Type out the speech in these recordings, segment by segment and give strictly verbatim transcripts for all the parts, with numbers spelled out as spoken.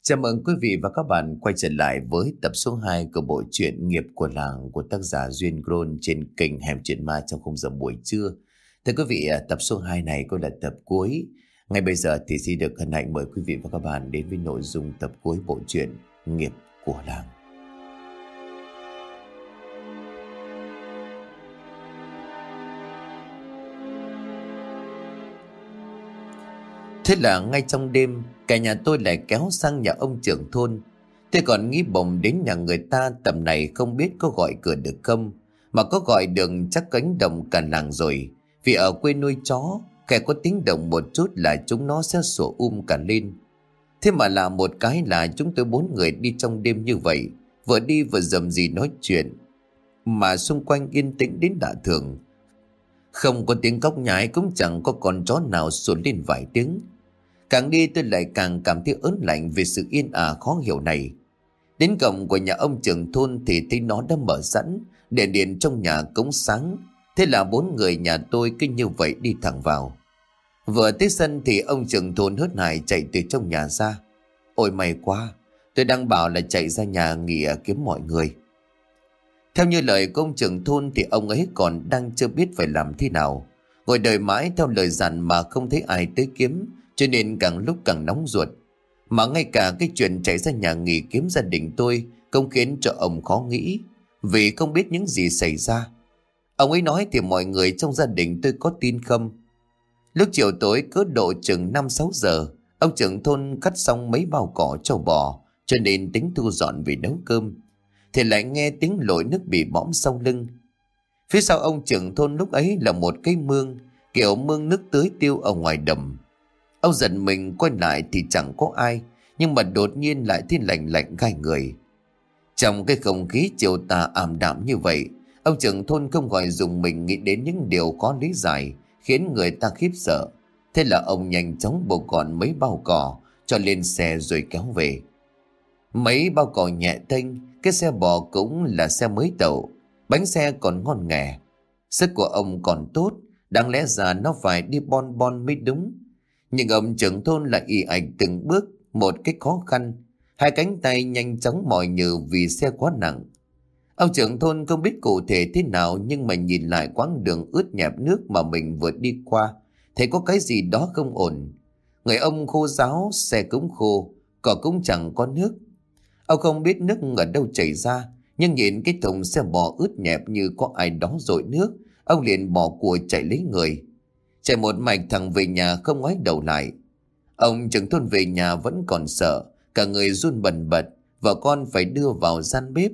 Chào mừng quý vị và các bạn quay trở lại với tập số hai của bộ truyện Nghiệp của Làng của tác giả Duyên Grôn trên kênh Hẻm Chuyện Ma trong khung giờ buổi trưa. Thưa quý vị, tập số hai này cũng là tập cuối. Ngay bây giờ thì xin được hân hạnh mời quý vị và các bạn đến với nội dung tập cuối bộ truyện Nghiệp của Làng. Thế là ngay trong đêm, cả nhà tôi lại kéo sang nhà ông trưởng thôn. Tôi còn nghĩ bụng đến nhà người ta tầm này không biết có gọi cửa được không. Mà có gọi được chắc cánh đồng cả làng rồi. Vì ở quê nuôi chó, kẻ có tiếng động một chút là chúng nó sẽ sủa um cả lên. Thế mà là một cái là chúng tôi bốn người đi trong đêm như vậy, vừa đi vừa rầm rì nói chuyện. Mà xung quanh yên tĩnh đến lạ thường. Không có tiếng cóc nhái, cũng chẳng có con chó nào sủa lên vài tiếng. Càng đi tôi lại càng cảm thấy ớn lạnh vì sự yên ả khó hiểu này. Đến cổng của nhà ông trưởng thôn thì thấy nó đã mở sẵn, đèn điện trong nhà cũng sáng. Thế là bốn người nhà tôi cứ như vậy đi thẳng vào. Vừa tới sân thì ông trưởng thôn hớt hải chạy từ trong nhà ra. Ôi may quá, tôi đang bảo là chạy ra nhà nghỉ kiếm mọi người. Theo như lời của ông trưởng thôn thì ông ấy còn đang chưa biết phải làm thế nào. Ngồi đợi mãi theo lời dặn mà không thấy ai tới kiếm, cho nên càng lúc càng nóng ruột. Mà ngay cả cái chuyện chạy ra nhà nghỉ kiếm gia đình tôi cũng khiến cho ông khó nghĩ, vì không biết những gì xảy ra. Ông ấy nói thì mọi người trong gia đình tôi có tin không? Lúc chiều tối cỡ độ chừng năm sáu giờ, ông trưởng thôn cắt xong mấy bao cỏ trâu bò, cho nên tính thu dọn về nấu cơm. Thì lại nghe tiếng lội nước bị bõm sau lưng. Phía sau ông trưởng thôn lúc ấy là một cái mương, kiểu mương nước tưới tiêu ở ngoài đầm. Ông giật mình quay lại thì chẳng có ai, nhưng mà đột nhiên lại thấy lạnh lạnh gai người. Trong cái không khí chiều tà ảm đạm như vậy, ông trưởng thôn không khỏi dùng mình nghĩ đến những điều khó lý giải, khiến người ta khiếp sợ. Thế là ông nhanh chóng buộc gọn mấy bao cỏ cho lên xe rồi kéo về. Mấy bao cỏ nhẹ tênh, cái xe bò cũng là xe mới tậu, bánh xe còn ngon nghè. Sức của ông còn tốt, đáng lẽ ra nó phải đi bon bon mới đúng. Nhưng ông trưởng thôn lại ì ạch từng bước một cách khó khăn, hai cánh tay nhanh chóng mỏi nhừ vì xe quá nặng. Ông trưởng thôn không biết cụ thể thế nào, nhưng mà nhìn lại quãng đường ướt nhẹp nước mà mình vừa đi qua, thấy có cái gì đó không ổn. Người ông khô ráo, xe cũng khô, cỏ cũng chẳng có nước. Ông không biết nước ở đâu chảy ra, nhưng nhìn cái thùng xe bò ướt nhẹp như có ai đó dội nước, ông liền bỏ của chạy lấy người. Chạy một mạch thẳng về nhà không ngoái đầu lại. Ông trưởng thôn về nhà vẫn còn sợ, cả người run bần bật, vợ con phải đưa vào gian bếp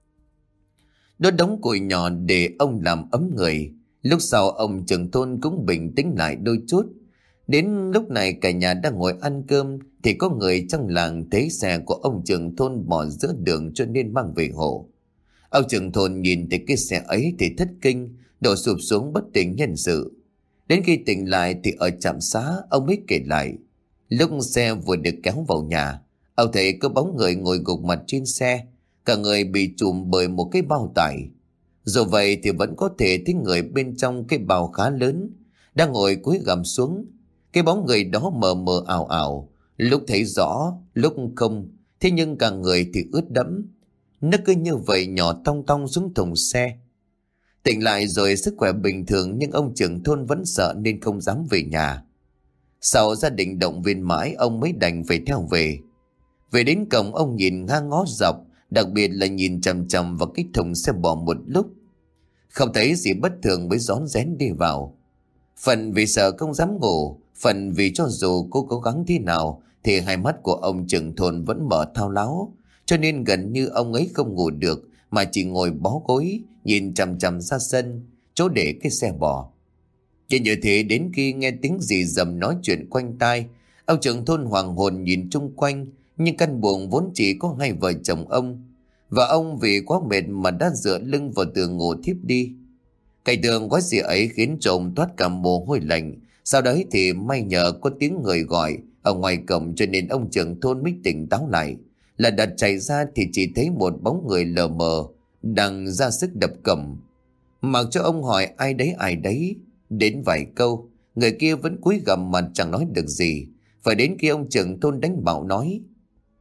đốt đống củi nhỏ để ông làm ấm người. Lúc sau ông trưởng thôn cũng bình tĩnh lại đôi chút. Đến lúc này cả nhà đang ngồi ăn cơm thì có người trong làng thấy xe của ông trưởng thôn bỏ giữa đường cho nên mang về hộ. Ông trưởng thôn nhìn thấy cái xe ấy thì thất kinh, đổ sụp xuống bất tỉnh nhân sự. Đến khi tỉnh lại thì ở trạm xá ông mới kể lại. Lúc xe vừa được kéo vào nhà, ông thấy có bóng người ngồi gục mặt trên xe, cả người bị trùm bởi một cái bao tải. Dù vậy thì vẫn có thể thấy người bên trong cái bao khá lớn, đang ngồi cúi gằm xuống. Cái bóng người đó mờ mờ ảo ảo, lúc thấy rõ, lúc không, thế nhưng cả người thì ướt đẫm. Nó cứ như vậy nhỏ tong tong xuống thùng xe. Tỉnh lại rồi sức khỏe bình thường, nhưng ông trưởng thôn vẫn sợ nên không dám về nhà. Sau gia đình động viên mãi, ông mới đành phải theo về. Về đến cổng ông nhìn ngang ngó dọc, đặc biệt là nhìn chằm chằm vào cái thùng xe bò một lúc. Không thấy gì bất thường mới rón rén đi vào. Phần vì sợ không dám ngủ, phần vì cho dù cô cố gắng thế nào thì hai mắt của ông trưởng thôn vẫn mở thao láo, cho nên gần như ông ấy không ngủ được mà chỉ ngồi bó gối nhìn chằm chằm ra sân, chỗ để cái xe bò. Chỉ như thế đến khi nghe tiếng gì rầm nói chuyện quanh tai, ông trưởng thôn hoàng hồn nhìn chung quanh, nhưng căn buồng vốn chỉ có hai vợ chồng ông, và ông vì quá mệt mà đã dựa lưng vào tường ngủ thiếp đi. Cảnh tượng quái dị ấy khiến cho ông toát cả mồ hôi lạnh. Sau đấy thì may nhờ có tiếng người gọi ở ngoài cổng cho nên ông trưởng thôn mới tỉnh táo lại. Là đặt chạy ra thì chỉ thấy một bóng người lờ mờ đang ra sức đập cổng. Mặc cho ông hỏi ai đấy ai đấy, đến vài câu người kia vẫn cúi gằm mặt chẳng nói được gì. Phải đến khi ông trưởng thôn đánh bảo nói: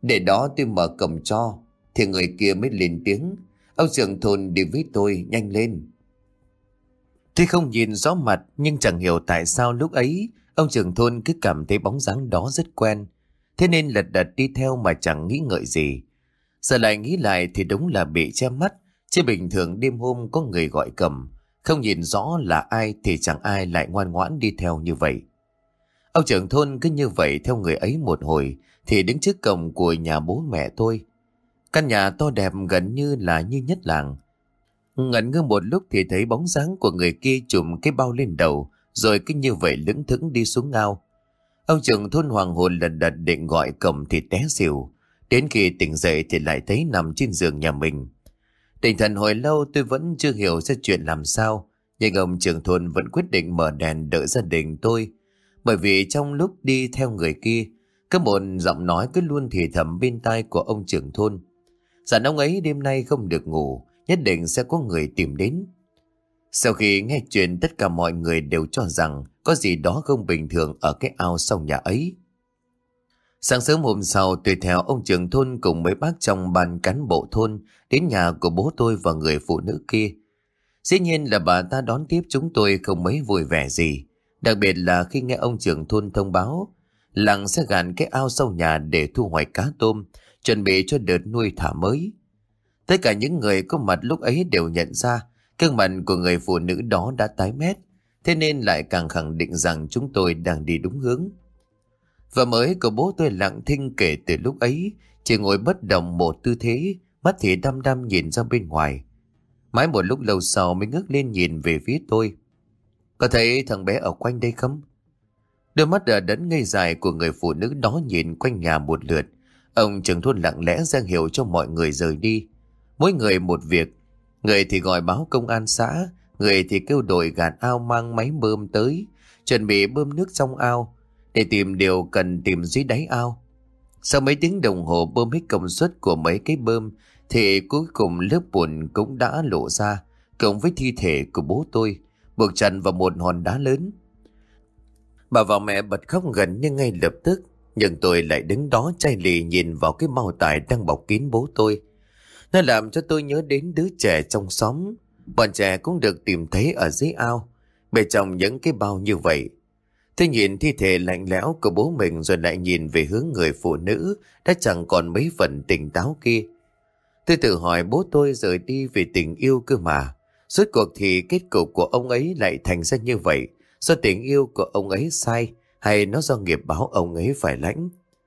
Để đó tôi mở cổng cho. Thì người kia mới lên tiếng: Ông trưởng thôn đi với tôi, nhanh lên. Tôi không nhìn rõ mặt, nhưng chẳng hiểu tại sao lúc ấy ông trưởng thôn cứ cảm thấy bóng dáng đó rất quen. Thế nên lật đật đi theo mà chẳng nghĩ ngợi gì. Giờ lại nghĩ lại thì đúng là bị che mắt. Chứ bình thường đêm hôm có người gọi cầm, không nhìn rõ là ai thì chẳng ai lại ngoan ngoãn đi theo như vậy. Ông trưởng thôn cứ như vậy theo người ấy một hồi thì đứng trước cổng của nhà bố mẹ tôi. Căn nhà to đẹp gần như là như nhất làng. Ngẩn ngơ một lúc thì thấy bóng dáng của người kia trùm cái bao lên đầu, rồi cứ như vậy lững thững đi xuống ao. Ông trưởng thôn hoàng hồn lật đật định gọi cổng thì té xỉu. Đến khi tỉnh dậy thì lại thấy nằm trên giường nhà mình. Tỉnh thần hồi lâu tôi vẫn chưa hiểu ra chuyện làm sao, nhưng ông trưởng thôn vẫn quyết định mở đèn đợi gia đình tôi. Bởi vì trong lúc đi theo người kia, có một giọng nói cứ luôn thì thầm bên tai của ông trưởng thôn: Dặn ông ấy đêm nay không được ngủ, nhất định sẽ có người tìm đến. Sau khi nghe chuyện, tất cả mọi người đều cho rằng có gì đó không bình thường ở cái ao sau nhà ấy. Sáng sớm hôm sau, tôi theo ông trưởng thôn cùng mấy bác trong ban cán bộ thôn đến nhà của bố tôi và người phụ nữ kia. Dĩ nhiên là bà ta đón tiếp chúng tôi không mấy vui vẻ gì, đặc biệt là khi nghe ông trưởng thôn thông báo làng sẽ gạn cái ao sau nhà để thu hoạch cá tôm, chuẩn bị cho đợt nuôi thả mới. Tất cả những người có mặt lúc ấy đều nhận ra gương mặt của người phụ nữ đó đã tái mét, thế nên lại càng khẳng định rằng chúng tôi đang đi đúng hướng. Vợ mới của bố tôi lặng thinh kể từ lúc ấy, chỉ ngồi bất động một tư thế, mắt thì đăm đăm nhìn ra bên ngoài. Mãi một lúc lâu sau mới ngước lên nhìn về phía tôi: Có thấy thằng bé ở quanh đây không? Đôi mắt đờ đẫn ngây dài của người phụ nữ đó nhìn quanh nhà một lượt. Ông trưởng thôn lặng lẽ ra hiệu cho mọi người rời đi. Mỗi người một việc. Người thì gọi báo công an xã, người thì kêu đội gạn ao mang máy bơm tới, chuẩn bị bơm nước trong ao để tìm điều cần tìm dưới đáy ao. Sau mấy tiếng đồng hồ bơm hết công suất của mấy cái bơm thì cuối cùng lớp bùn cũng đã lộ ra, cộng với thi thể của bố tôi buộc chặt vào một hòn đá lớn. Bà và mẹ bật khóc gần như ngay lập tức, nhưng tôi lại đứng đó chai lì nhìn vào cái bao tải đang bọc kín bố tôi. Nó làm cho tôi nhớ đến đứa trẻ trong xóm. Bọn trẻ cũng được tìm thấy ở dưới ao, bề trong những cái bao như vậy. Tôi nhìn thi thể lạnh lẽo của bố mình rồi lại nhìn về hướng người phụ nữ đã chẳng còn mấy phần tỉnh táo kia. Tôi tự hỏi bố tôi rời đi vì tình yêu cơ mà. Rốt cuộc thì kết cục của ông ấy lại thành ra như vậy, do tình yêu của ông ấy sai hay nó do nghiệp báo ông ấy phải lãnh.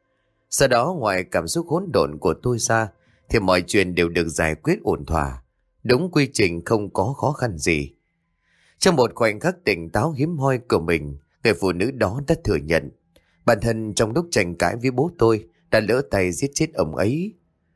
Sau đó ngoài cảm xúc hỗn độn của tôi ra thì mọi chuyện đều được giải quyết ổn thỏa, đúng quy trình, không có khó khăn gì. Trong một khoảnh khắc tỉnh táo hiếm hoi của mình, người phụ nữ đó đã thừa nhận bản thân trong lúc tranh cãi với bố tôi đã lỡ tay giết chết ông ấy.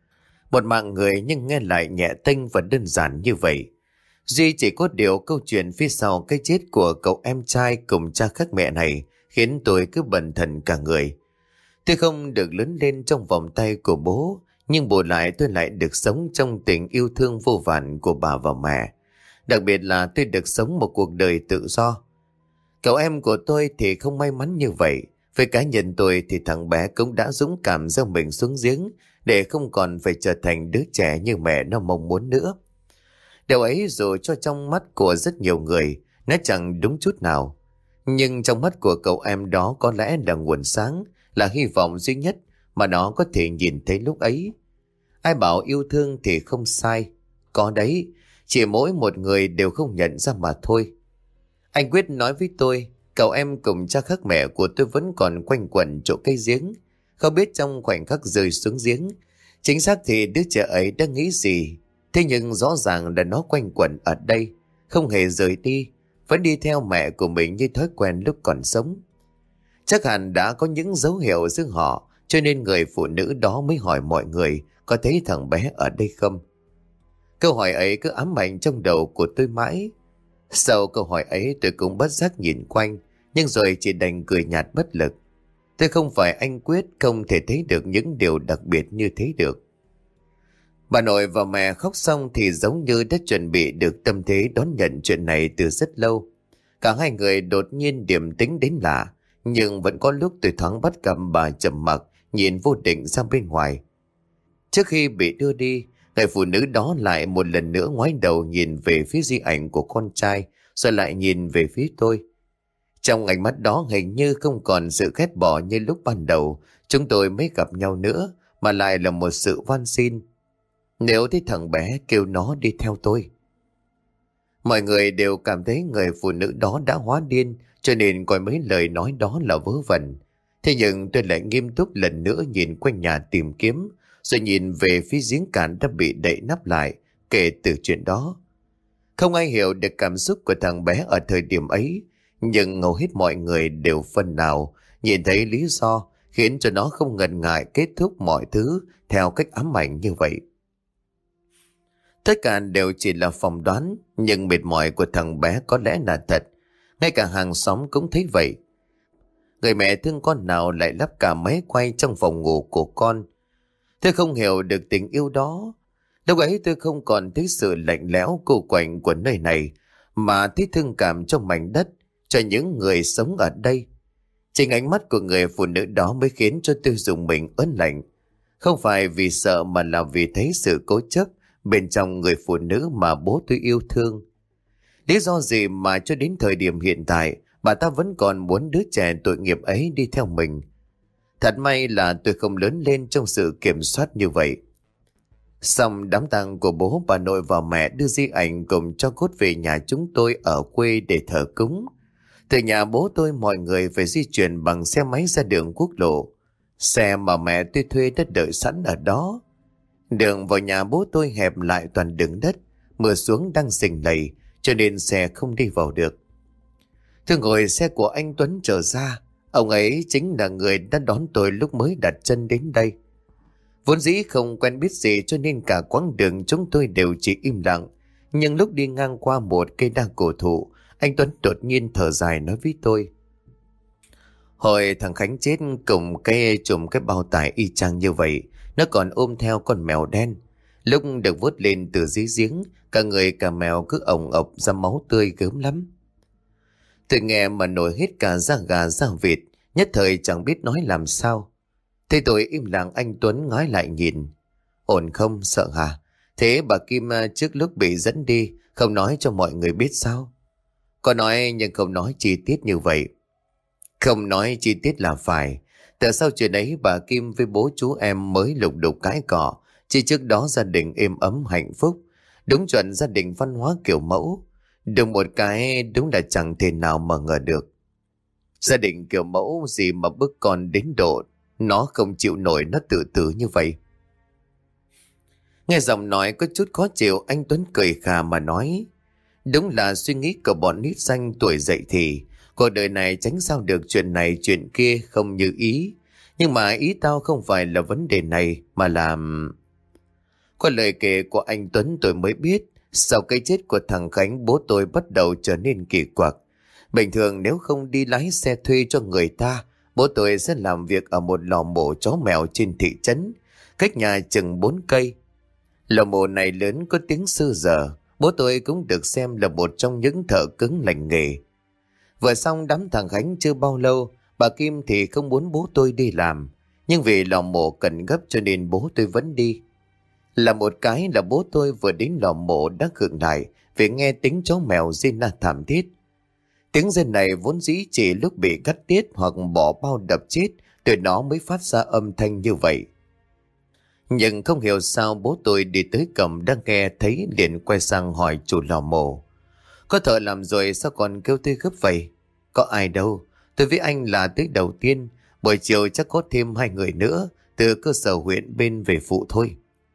Một mạng người nhưng nghe lại nhẹ tênh và đơn giản như vậy. Duy chỉ có điều câu chuyện phía sau cái chết của cậu em trai cùng cha khác mẹ này khiến tôi cứ bần thần cả người. Tôi không được lớn lên trong vòng tay của bố, nhưng bù lại tôi lại được sống trong tình yêu thương vô vàn của bà và mẹ. Đặc biệt là tôi được sống một cuộc đời tự do. Cậu em của tôi thì không may mắn như vậy. Với cá nhân tôi thì thằng bé cũng đã dũng cảm gieo mình xuống giếng để không còn phải trở thành đứa trẻ như mẹ nó mong muốn nữa. Điều ấy dù cho trong mắt của rất nhiều người nó chẳng đúng chút nào, nhưng trong mắt của cậu em đó có lẽ là nguồn sáng, là hy vọng duy nhất mà nó có thể nhìn thấy lúc ấy. Ai bảo yêu thương thì không sai, có đấy, chỉ mỗi một người đều không nhận ra mà thôi. Anh Quyết nói với tôi, cậu em cùng cha khác mẹ của tôi vẫn còn quanh quẩn chỗ cây giếng. Không biết trong khoảnh khắc rơi xuống giếng, chính xác thì đứa trẻ ấy đang nghĩ gì. Thế nhưng rõ ràng là nó quanh quẩn ở đây, không hề rời đi, vẫn đi theo mẹ của mình như thói quen lúc còn sống. Chắc hẳn đã có những dấu hiệu giữa họ, cho nên người phụ nữ đó mới hỏi mọi người có thấy thằng bé ở đây không. Câu hỏi ấy cứ ám ảnh trong đầu của tôi mãi. Sau câu hỏi ấy tôi cũng bất giác nhìn quanh, nhưng rồi chỉ đành cười nhạt bất lực. Tôi không phải anh Quyết, không thể thấy được những điều đặc biệt như thế được. Bà nội và mẹ khóc xong thì giống như đã chuẩn bị được tâm thế đón nhận chuyện này từ rất lâu. Cả hai người đột nhiên điềm tĩnh đến lạ, nhưng vẫn có lúc tôi thoáng bắt gặp bà trầm mặc nhìn vô định ra bên ngoài. Trước khi bị đưa đi, người phụ nữ đó lại một lần nữa ngoái đầu nhìn về phía di ảnh của con trai, rồi lại nhìn về phía tôi. Trong ánh mắt đó hình như không còn sự ghét bỏ như lúc ban đầu chúng tôi mới gặp nhau nữa, mà lại là một sự van xin. Nếu thấy thằng bé, kêu nó đi theo tôi. Mọi người đều cảm thấy người phụ nữ đó đã hóa điên, cho nên coi mấy lời nói đó là vớ vẩn. Thế nhưng tôi lại nghiêm túc lần nữa nhìn quanh nhà tìm kiếm, rồi nhìn về phía giếng cạn đã bị đậy nắp lại. Kể từ chuyện đó, không ai hiểu được cảm xúc của thằng bé ở thời điểm ấy, nhưng hầu hết mọi người đều phần nào nhìn thấy lý do khiến cho nó không ngần ngại kết thúc mọi thứ theo cách ám ảnh như vậy. Tất cả đều chỉ là phỏng đoán, nhưng mệt mỏi của thằng bé có lẽ là thật. Ngay cả hàng xóm cũng thấy vậy. Người mẹ thương con nào lại lắp cả máy quay trong phòng ngủ của con. Tôi không hiểu được tình yêu đó. Lúc ấy tôi không còn thấy sự lạnh lẽo cô quạnh của nơi này, mà thấy thương cảm cho mảnh đất, cho những người sống ở đây. Chính ánh mắt của người phụ nữ đó mới khiến cho tôi dùng mình ớn lạnh. Không phải vì sợ mà là vì thấy sự cố chấp bên trong người phụ nữ mà bố tôi yêu thương. Lý do gì mà cho đến thời điểm hiện tại bà ta vẫn còn muốn đứa trẻ tội nghiệp ấy đi theo mình? Thật may là tôi không lớn lên trong sự kiểm soát như vậy. Xong đám tang của bố, bà nội và mẹ đưa di ảnh cùng cho cốt về nhà chúng tôi ở quê để thờ cúng. Từ nhà bố tôi mọi người phải di chuyển bằng xe máy ra đường quốc lộ. Xe mà mẹ tôi thuê đã đợi sẵn ở đó. Đường vào nhà bố tôi hẹp lại toàn đường đất, mưa xuống đang rình lầy, cho nên xe không đi vào được. Tôi ngồi xe của anh Tuấn trở ra. Ông ấy chính là người đã đón tôi lúc mới đặt chân đến đây. Vốn dĩ không quen biết gì cho nên cả quãng đường chúng tôi đều chỉ im lặng. Nhưng lúc đi ngang qua một cây đa cổ thụ, anh Tuấn đột nhiên thở dài nói với tôi: Hồi thằng Khánh chết cùng cái chùm cái bao tải y chang như vậy, nó còn ôm theo con mèo đen. Lúc được vớt lên từ dưới giếng, cả người cả mèo cứ ồng ộc ra máu tươi gớm lắm. Tôi nghe mà nổi hết cả da gà da vịt, nhất thời chẳng biết nói làm sao. Thế tôi im lặng, anh Tuấn ngoái lại nhìn: Ổn không, sợ hả? Thế bà Kim trước lúc bị dẫn đi không nói cho mọi người biết sao? Có nói nhưng không nói chi tiết như vậy. Không nói chi tiết là phải. Tại sao chuyện ấy bà Kim với bố chú em mới lục đục cãi cọ, chỉ trước đó gia đình êm ấm hạnh phúc, đúng chuẩn gia đình văn hóa kiểu mẫu. Đúng một cái đúng là chẳng thể nào mà ngờ được. Gia đình kiểu mẫu gì mà bức con đến độ nó không chịu nổi, nó tự tử như vậy. Nghe giọng nói có chút khó chịu, anh Tuấn cười khà mà nói: Đúng là suy nghĩ của bọn nít xanh tuổi dậy thì cuộc đời này tránh sao được chuyện này chuyện kia không như ý. Nhưng mà ý tao không phải là vấn đề này, mà là... Qua lời kể của anh Tuấn tôi mới biết, sau cái chết của thằng Khánh, bố tôi bắt đầu trở nên kỳ quặc. Bình thường nếu không đi lái xe thuê cho người ta, bố tôi sẽ làm việc ở một lò mổ chó mèo trên thị trấn, cách nhà chừng bốn cây. Lò mổ này lớn có tiếng sư giờ, bố tôi cũng được xem là một trong những thợ cứng lành nghề. Vừa xong đám thằng Khánh chưa bao lâu, bà Kim thì không muốn bố tôi đi làm, nhưng vì lò mổ cần gấp cho nên bố tôi vẫn đi. Là một cái là bố tôi vừa đến lò mổ đã khựng lại vì nghe tiếng chó mèo rên la thảm thiết. Tiếng rên này vốn dĩ chỉ lúc bị cắt tiết hoặc bỏ bao đập chết tụi nó mới phát ra âm thanh như vậy. Nhưng không hiểu sao bố tôi đi tới cổng đã nghe thấy liền quay sang hỏi chủ lò mổ: Có thợ làm rồi sao còn kêu tôi gấp vậy? Có ai đâu, tôi với anh là tới đầu tiên, buổi chiều chắc có thêm hai người nữa từ cơ sở huyện bên về phụ thôi.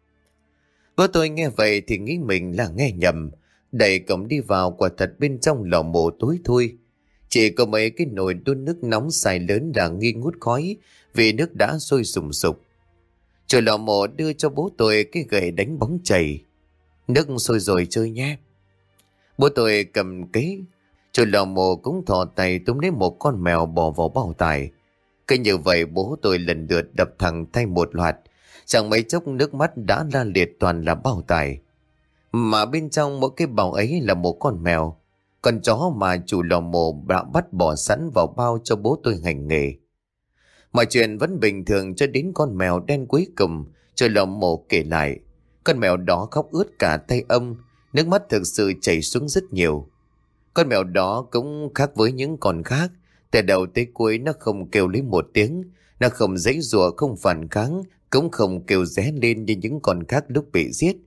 Bố tôi nghe vậy thì nghĩ mình là nghe nhầm, đẩy cổng đi vào, quả thật bên trong lò mổ tối thui. Chỉ có mấy cái nồi đun nước nóng xài lớn là nghi ngút khói vì nước đã sôi sùng sục. Chủ lò mổ đưa cho bố tôi cái gậy đánh bóng chày: Nước sôi rồi chơi nhé. Bố tôi cầm cái, chủ lò mổ cũng thò tay túm lấy một con mèo bỏ vào bao tải. Cứ như vậy bố tôi lần lượt đập thẳng tay một loạt, chẳng mấy chốc nước mắt đã la liệt toàn là bao tải. Mà bên trong mỗi cái bao ấy là một con mèo, con chó mà chủ lò mổ đã bắt bỏ sẵn vào bao cho bố tôi hành nghề. Mọi chuyện vẫn bình thường cho đến con mèo đen cuối cùng, Rồi lò mổ kể lại, con mèo đó khóc ướt cả tay ông, nước mắt thực sự chảy xuống rất nhiều. Con mèo đó cũng khác với những con khác, từ đầu tới cuối nó không kêu lấy một tiếng, nó không giãy giụa, không phản kháng, cũng không kêu ré lên như những con khác lúc bị giết.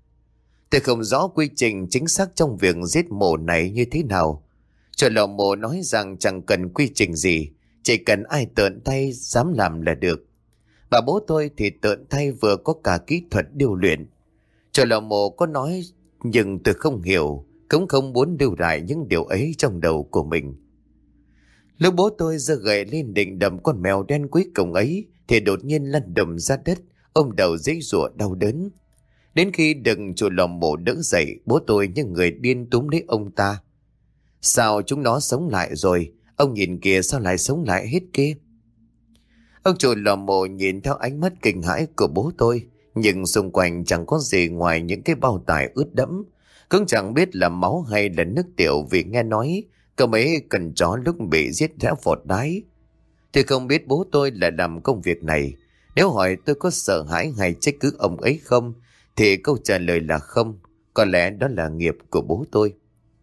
Tôi không rõ quy trình chính xác trong việc giết mổ này như thế nào. Cho lò mổ nói rằng chẳng cần quy trình gì, chỉ cần ai tợn tay dám làm là được. Bà bố tôi thì tợn tay vừa có cả kỹ thuật điêu luyện. Cho lò mổ có nói, nhưng tôi không hiểu, cũng không muốn lưu lại những điều ấy trong đầu của mình. Lúc bố tôi giơ gậy lên định đâm con mèo đen cuối cùng ấy, thì đột nhiên lăn đùng ra đất, ôm đầu giãy giụa đau đớn. Đến khi đừng chủ lò mổ đỡ dậy, bố tôi như người điên túm lấy ông ta. Sao chúng nó sống lại rồi? Ông nhìn kìa, sao lại sống lại hết kia? Ông chủ lò mổ nhìn theo ánh mắt kinh hãi của bố tôi, nhưng xung quanh chẳng có gì ngoài những cái bao tải ướt đẫm, cũng chẳng biết là máu hay là nước tiểu, vì nghe nói có mấy cần chó lúc bị giết đã phọt đái. Thì không biết bố tôi là làm công việc này. Nếu hỏi tôi có sợ hãi hay trách cứ ông ấy không, thì câu trả lời là không. Có lẽ đó là nghiệp của bố tôi.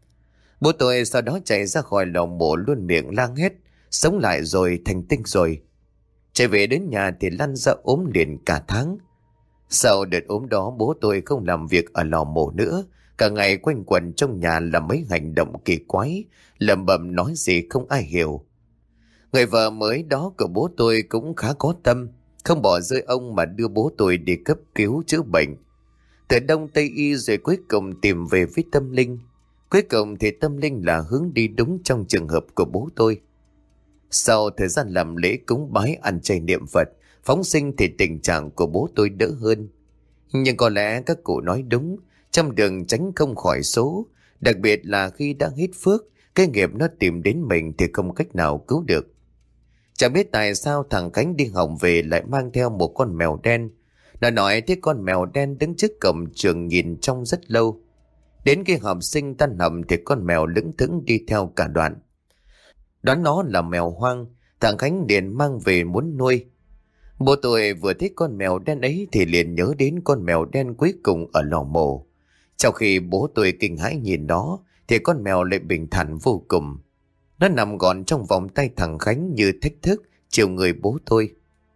Bố tôi sau đó chạy ra khỏi lò mổ luôn miệng lang hết, sống lại rồi, thành tinh rồi. Chạy về đến nhà thì lăn ra ốm liền cả tháng. Sau đợt ốm đó, bố tôi không làm việc ở lò mổ nữa, cả ngày quanh quẩn trong nhà làm mấy hành động kỳ quái, lẩm bẩm nói gì không ai hiểu. Người vợ mới đó của bố tôi cũng khá có tâm, không bỏ rơi ông mà đưa bố tôi đi cấp cứu chữa bệnh. Từ đông tây y rồi cuối cùng tìm về với tâm linh. Cuối cùng thì tâm linh là hướng đi đúng trong trường hợp của bố tôi. Sau thời gian làm lễ cúng bái, ăn chay niệm Phật, phóng sinh thì tình trạng của bố tôi đỡ hơn. Nhưng có lẽ các cụ nói đúng, trong đường tránh không khỏi số, đặc biệt là khi đang hết phước, cái nghiệp nó tìm đến mình thì không cách nào cứu được. Chẳng biết tại sao thằng Khánh đi học về lại mang theo một con mèo đen. Nó nói thấy con mèo đen đứng trước cổng trường nhìn trông rất lâu. Đến khi học sinh tan học thì con mèo lững thững đi theo cả đoạn. Đoán nó là mèo hoang, thằng Khánh liền mang về muốn nuôi. Bố tôi vừa thấy con mèo đen ấy thì liền nhớ đến con mèo đen cuối cùng ở lò mổ. Trong khi bố tôi kinh hãi nhìn nó, thì con mèo lại bình thản vô cùng. Nó nằm gọn trong vòng tay thằng Khánh như thách thức chiều người bố tôi.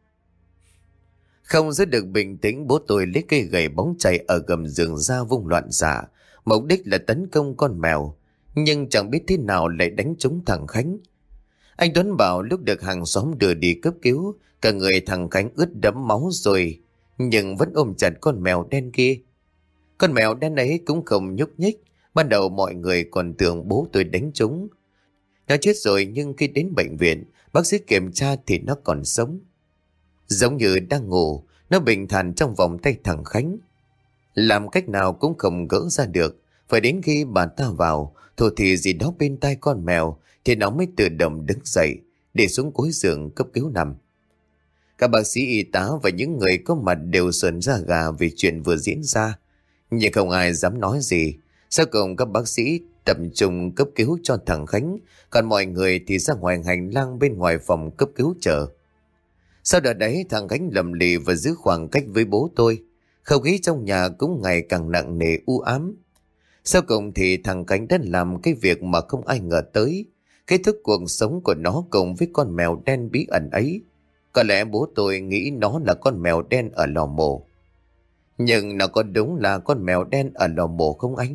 Không giữ được bình tĩnh, bố tôi lấy cây gậy bóng chày ở gầm giường ra vung loạn xạ, mục đích là tấn công con mèo, nhưng chẳng biết thế nào lại đánh trúng thằng Khánh. Anh Tuấn bảo lúc được hàng xóm đưa đi cấp cứu, cả người thằng Khánh ướt đẫm máu rồi, nhưng vẫn ôm chặt con mèo đen kia. Con mèo đen ấy cũng không nhúc nhích. Ban đầu mọi người còn tưởng bố tôi đánh trúng. Nó chết rồi, nhưng khi đến bệnh viện, bác sĩ kiểm tra thì nó còn sống. Giống như đang ngủ, nó bình thản trong vòng tay thằng Khánh. Làm cách nào cũng không gỡ ra được. Phải đến khi bà ta vào, thổ thì gì đó bên tai con mèo, thì nó mới tự động đứng dậy, để xuống cuối giường cấp cứu nằm. Các bác sĩ, y tá và những người có mặt đều sởn da gà vì chuyện vừa diễn ra. Nhưng không ai dám nói gì. Sau cùng các bác sĩ tập trung cấp cứu cho thằng Khánh, còn mọi người thì ra ngoài hành lang bên ngoài phòng cấp cứu chờ. Sau đợt đấy, thằng Khánh lầm lì và giữ khoảng cách với bố tôi. Không khí trong nhà cũng ngày càng nặng nề u ám. Sau cùng thì thằng Khánh đã làm cái việc mà không ai ngờ tới, kết thúc cuộc sống của nó cùng với con mèo đen bí ẩn ấy. Có lẽ bố tôi nghĩ nó là con mèo đen ở lò mổ. Nhưng nó có đúng là con mèo đen ở lò mổ không anh?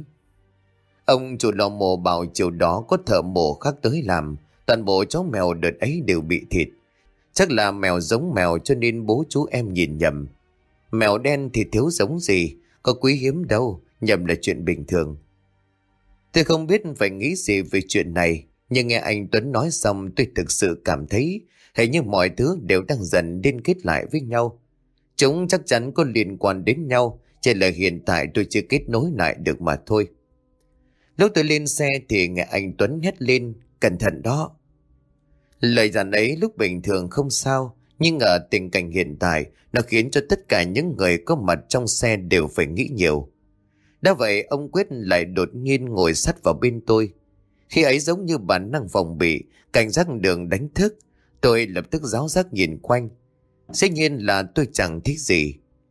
Ông chủ lò mổ bảo chiều đó có thợ mổ khác tới làm, toàn bộ chó mèo đợt ấy đều bị thịt. Chắc là mèo giống mèo cho nên bố chú em nhìn nhầm. Mèo đen thì thiếu giống gì, có quý hiếm đâu, nhầm là chuyện bình thường. Tôi không biết phải nghĩ gì về chuyện này, nhưng nghe anh Tuấn nói xong tôi thực sự cảm thấy hình như mọi thứ đều đang dần liên kết lại với nhau. Chúng chắc chắn có liên quan đến nhau, chỉ là hiện tại tôi chưa kết nối lại được mà thôi. Lúc tôi lên xe thì nghe anh Tuấn hét lên, cẩn thận đó. Lời dặn ấy lúc bình thường không sao, nhưng ở tình cảnh hiện tại, nó khiến cho tất cả những người có mặt trong xe đều phải nghĩ nhiều. Đã vậy, ông Quyết lại đột nhiên ngồi sát vào bên tôi. Khi ấy giống như bản năng phòng bị, cảnh giác đường đánh thức, tôi lập tức ráo giác nhìn quanh. Dĩ nhiên là tôi chẳng thích gì.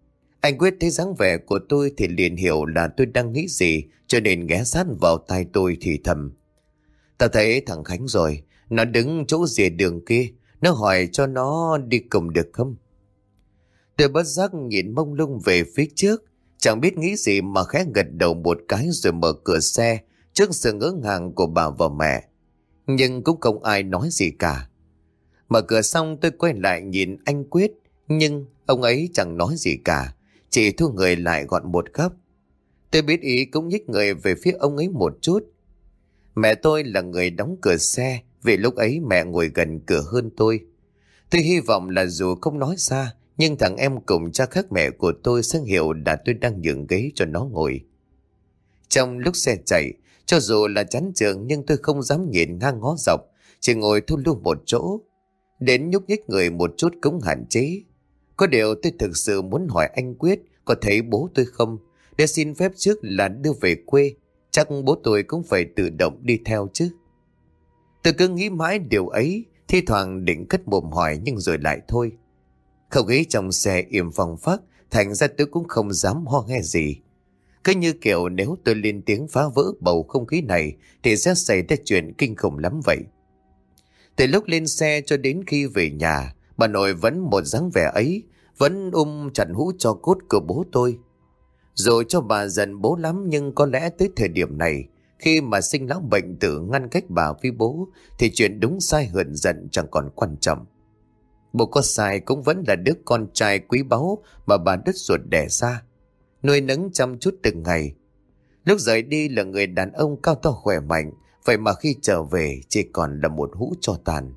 Anh Quyết thấy dáng vẻ của tôi thì liền hiểu là tôi đang nghĩ gì, cho nên ghé sát vào tai tôi thì thầm. Tao thấy thằng Khánh rồi, nó đứng chỗ rìa đường kia, nó hỏi cho nó đi cùng được không? Tôi bất giác nhìn mông lung về phía trước, chẳng biết nghĩ gì mà khẽ gật đầu một cái rồi mở cửa xe trước sự ngỡ ngàng của bà và mẹ. Nhưng cũng không ai nói gì cả. Mở cửa xong tôi quay lại nhìn anh Quyết, nhưng ông ấy chẳng nói gì cả, chỉ thu người lại gọn một góc. Tôi biết ý cũng nhích người về phía ông ấy một chút. Mẹ tôi là người đóng cửa xe, vì lúc ấy mẹ ngồi gần cửa hơn tôi. Tôi hy vọng là dù không nói ra, nhưng thằng em cùng cha khác mẹ của tôi sẽ hiểu là tôi đang nhường ghế cho nó ngồi. Trong lúc xe chạy, cho dù là chán trường nhưng tôi không dám nhìn ngang ngó dọc, chỉ ngồi thu lưu một chỗ. Đến nhúc nhích người một chút cũng hạn chế. Có điều tôi thực sự muốn hỏi anh Quyết có thấy bố tôi không, để xin phép trước là đưa về quê. Chắc bố tôi cũng phải tự động đi theo chứ. Tôi cứ nghĩ mãi điều ấy, thi thoảng định cất mồm hỏi nhưng rồi lại thôi. Không khí trong xe im phăng phắc, thành ra tôi cũng không dám ho nghe gì. Cứ như kiểu nếu tôi lên tiếng phá vỡ bầu không khí này thì sẽ xảy ra chuyện kinh khủng lắm vậy. Từ lúc lên xe cho đến khi về nhà, bà nội vẫn một dáng vẻ ấy, vẫn ôm chặt hũ tro cốt của bố tôi. Dù cho bà giận bố lắm nhưng có lẽ tới thời điểm này, khi mà sinh lão bệnh tử ngăn cách bà với bố, thì chuyện đúng sai hờn giận chẳng còn quan trọng. Bố có sai cũng vẫn là đứa con trai quý báu mà bà đứt ruột đẻ ra, nuôi nấng chăm chút từng ngày. Lúc rời đi là người đàn ông cao to khỏe mạnh, vậy mà khi trở về chỉ còn là một hũ tro tàn.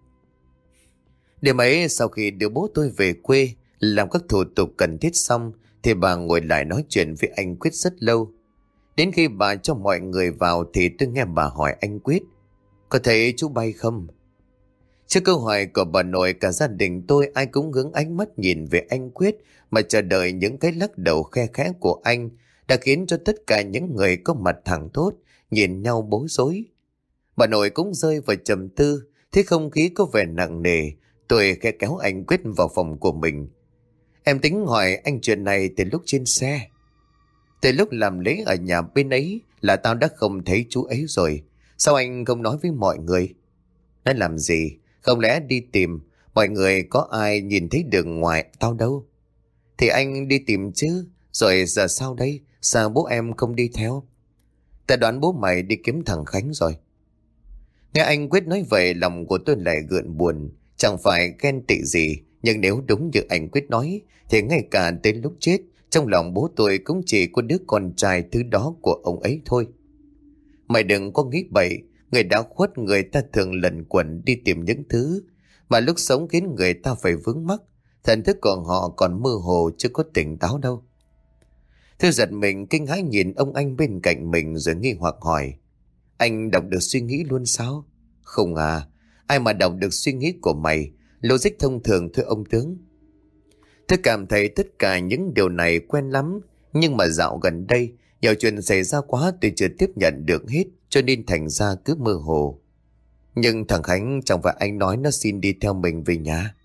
Đêm ấy sau khi đưa bố tôi về quê, làm các thủ tục cần thiết xong, thì bà ngồi lại nói chuyện với anh Quyết rất lâu. Đến khi bà cho mọi người vào thì tôi nghe bà hỏi anh Quyết: có thấy chú bay không? Trước câu hỏi của bà nội, cả gia đình tôi ai cũng hướng ánh mắt nhìn về anh Quyết mà chờ đợi những cái lắc đầu khe khẽ của anh đã khiến cho tất cả những người có mặt thẳng thốt nhìn nhau bối rối. Bà nội cũng rơi vào trầm tư, thấy không khí có vẻ nặng nề. Tôi khẽ kéo anh Quyết vào phòng của mình. Em tính hỏi anh chuyện này từ lúc trên xe. Từ lúc làm lễ ở nhà bên ấy là tao đã không thấy chú ấy rồi. Sao anh không nói với mọi người? Nói làm gì? Không lẽ đi tìm, mọi người có ai nhìn thấy đường ngoài tao đâu? Thì anh đi tìm chứ. Rồi giờ sao đây? Sao bố em không đi theo? Ta đoán bố mày đi kiếm thằng Khánh rồi. Nghe anh Quyết nói vậy, lòng của tôi lại gợn buồn. Chẳng phải ghen tị gì, nhưng nếu đúng như anh Quyết nói thì ngay cả đến lúc chết, trong lòng bố tôi cũng chỉ có đứa con trai thứ đó của ông ấy thôi. Mày đừng có nghĩ bậy. Người đã khuất, người ta thường lẩn quẩn đi tìm những thứ mà lúc sống khiến người ta phải vướng mắc. Thần thức của họ còn mơ hồ, chưa có tỉnh táo đâu. Tôi giật mình kinh hãi nhìn ông anh bên cạnh mình rồi nghi hoặc hỏi: anh đọc được suy nghĩ luôn sao? Không à, ai mà đọc được suy nghĩ của mày? Logic thông thường thưa ông tướng. Tôi cảm thấy tất cả những điều này quen lắm, nhưng mà dạo gần đây nhiều chuyện xảy ra quá tôi chưa tiếp nhận được hết, cho nên thành ra cứ mơ hồ. Nhưng thằng Khánh chẳng phải anh nói nó xin đi theo mình về nhà?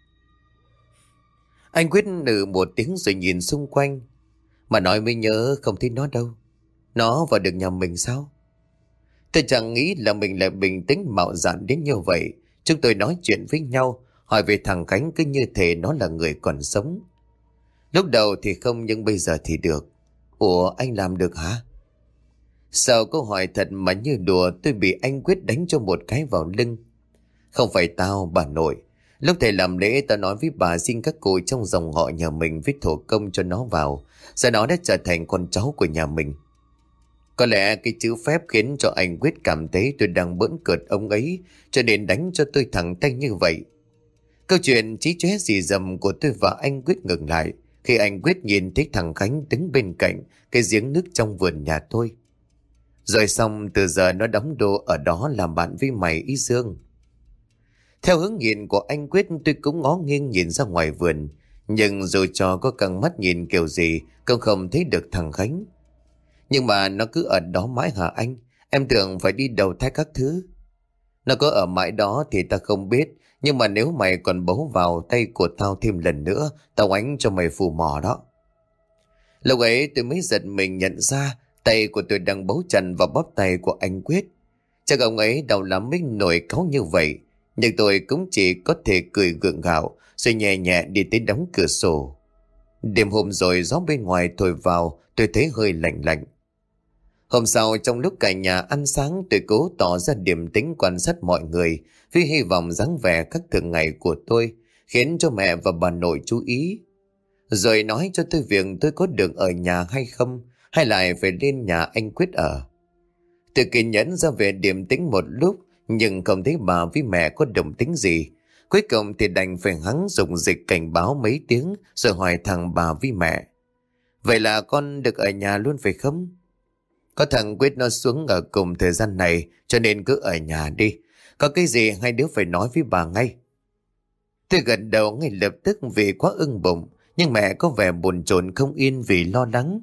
Anh Quyết nừ một tiếng rồi nhìn xung quanh. Mà nói mới nhớ không thấy nó đâu. Nó vào được nhà mình sao? Tôi chẳng nghĩ là mình lại bình tĩnh mạo dạn đến như vậy. Chúng tôi nói chuyện với nhau, hỏi về thằng Khánh cứ như thể nó là người còn sống. Lúc đầu thì không, nhưng bây giờ thì được. Ủa, anh làm được hả? Sau câu hỏi thật mà như đùa, tôi bị anh Quyết đánh cho một cái vào lưng. Không phải tao, bà nội. Lúc thầy làm lễ tao nói với bà xin các cụ trong dòng họ nhà mình viết thổ công cho nó vào. Giờ nó đã trở thành con cháu của nhà mình. Có lẽ cái chữ phép khiến cho anh Quyết cảm thấy tôi đang bỡn cợt ông ấy, cho nên đánh cho tôi thẳng tay như vậy. Câu chuyện chí chóe xì dầm của tôi và anh Quyết ngừng lại khi anh Quyết nhìn thấy thằng Khánh đứng bên cạnh cái giếng nước trong vườn nhà tôi. Rồi xong, từ giờ nó đóng đô ở đó làm bạn với mày ý Dương. Theo hướng nhìn của anh Quyết, tôi cũng ngó nghiêng nhìn ra ngoài vườn. Nhưng dù cho có căng mắt nhìn kiểu gì cũng không thấy được thằng Khánh. Nhưng mà nó cứ ở đó mãi hả anh? Em tưởng phải đi đầu thai các thứ. Nó có ở mãi đó thì ta không biết. Nhưng mà nếu mày còn bấu vào tay của tao thêm lần nữa, tao ánh cho mày phù mỏ đó. Lúc ấy tôi mới giật mình nhận ra tay của tôi đang bấu chặt vào bắp tay của anh Quyết. Chắc ông ấy đau lắm mới nổi cáu như vậy. Nhưng tôi cũng chỉ có thể cười gượng gạo rồi nhẹ nhẹ đi tới đóng cửa sổ. Đêm hôm rồi gió bên ngoài thổi vào, tôi thấy hơi lạnh lạnh. Hôm sau trong lúc cả nhà ăn sáng, tôi cố tỏ ra điềm tĩnh quan sát mọi người vì hy vọng dáng vẻ các thường ngày của tôi khiến cho mẹ và bà nội chú ý. Rồi nói cho tôi việc tôi có được ở nhà hay không, hay lại phải lên nhà anh Quyết ở. Tôi kiên nhẫn ra về điềm tĩnh một lúc, nhưng không thấy bà với mẹ có động tính gì. Cuối cùng thì đành phải hắn dùng dịch cảnh báo mấy tiếng rồi hỏi thằng bà với mẹ. Vậy là con được ở nhà luôn phải không? Có thằng Quyết nó xuống ở cùng thời gian này, cho nên cứ ở nhà đi. Có cái gì hai đứa phải nói với bà ngay. Tôi gật đầu ngay lập tức vì quá ưng bụng, nhưng mẹ có vẻ buồn chồn không yên vì lo lắng.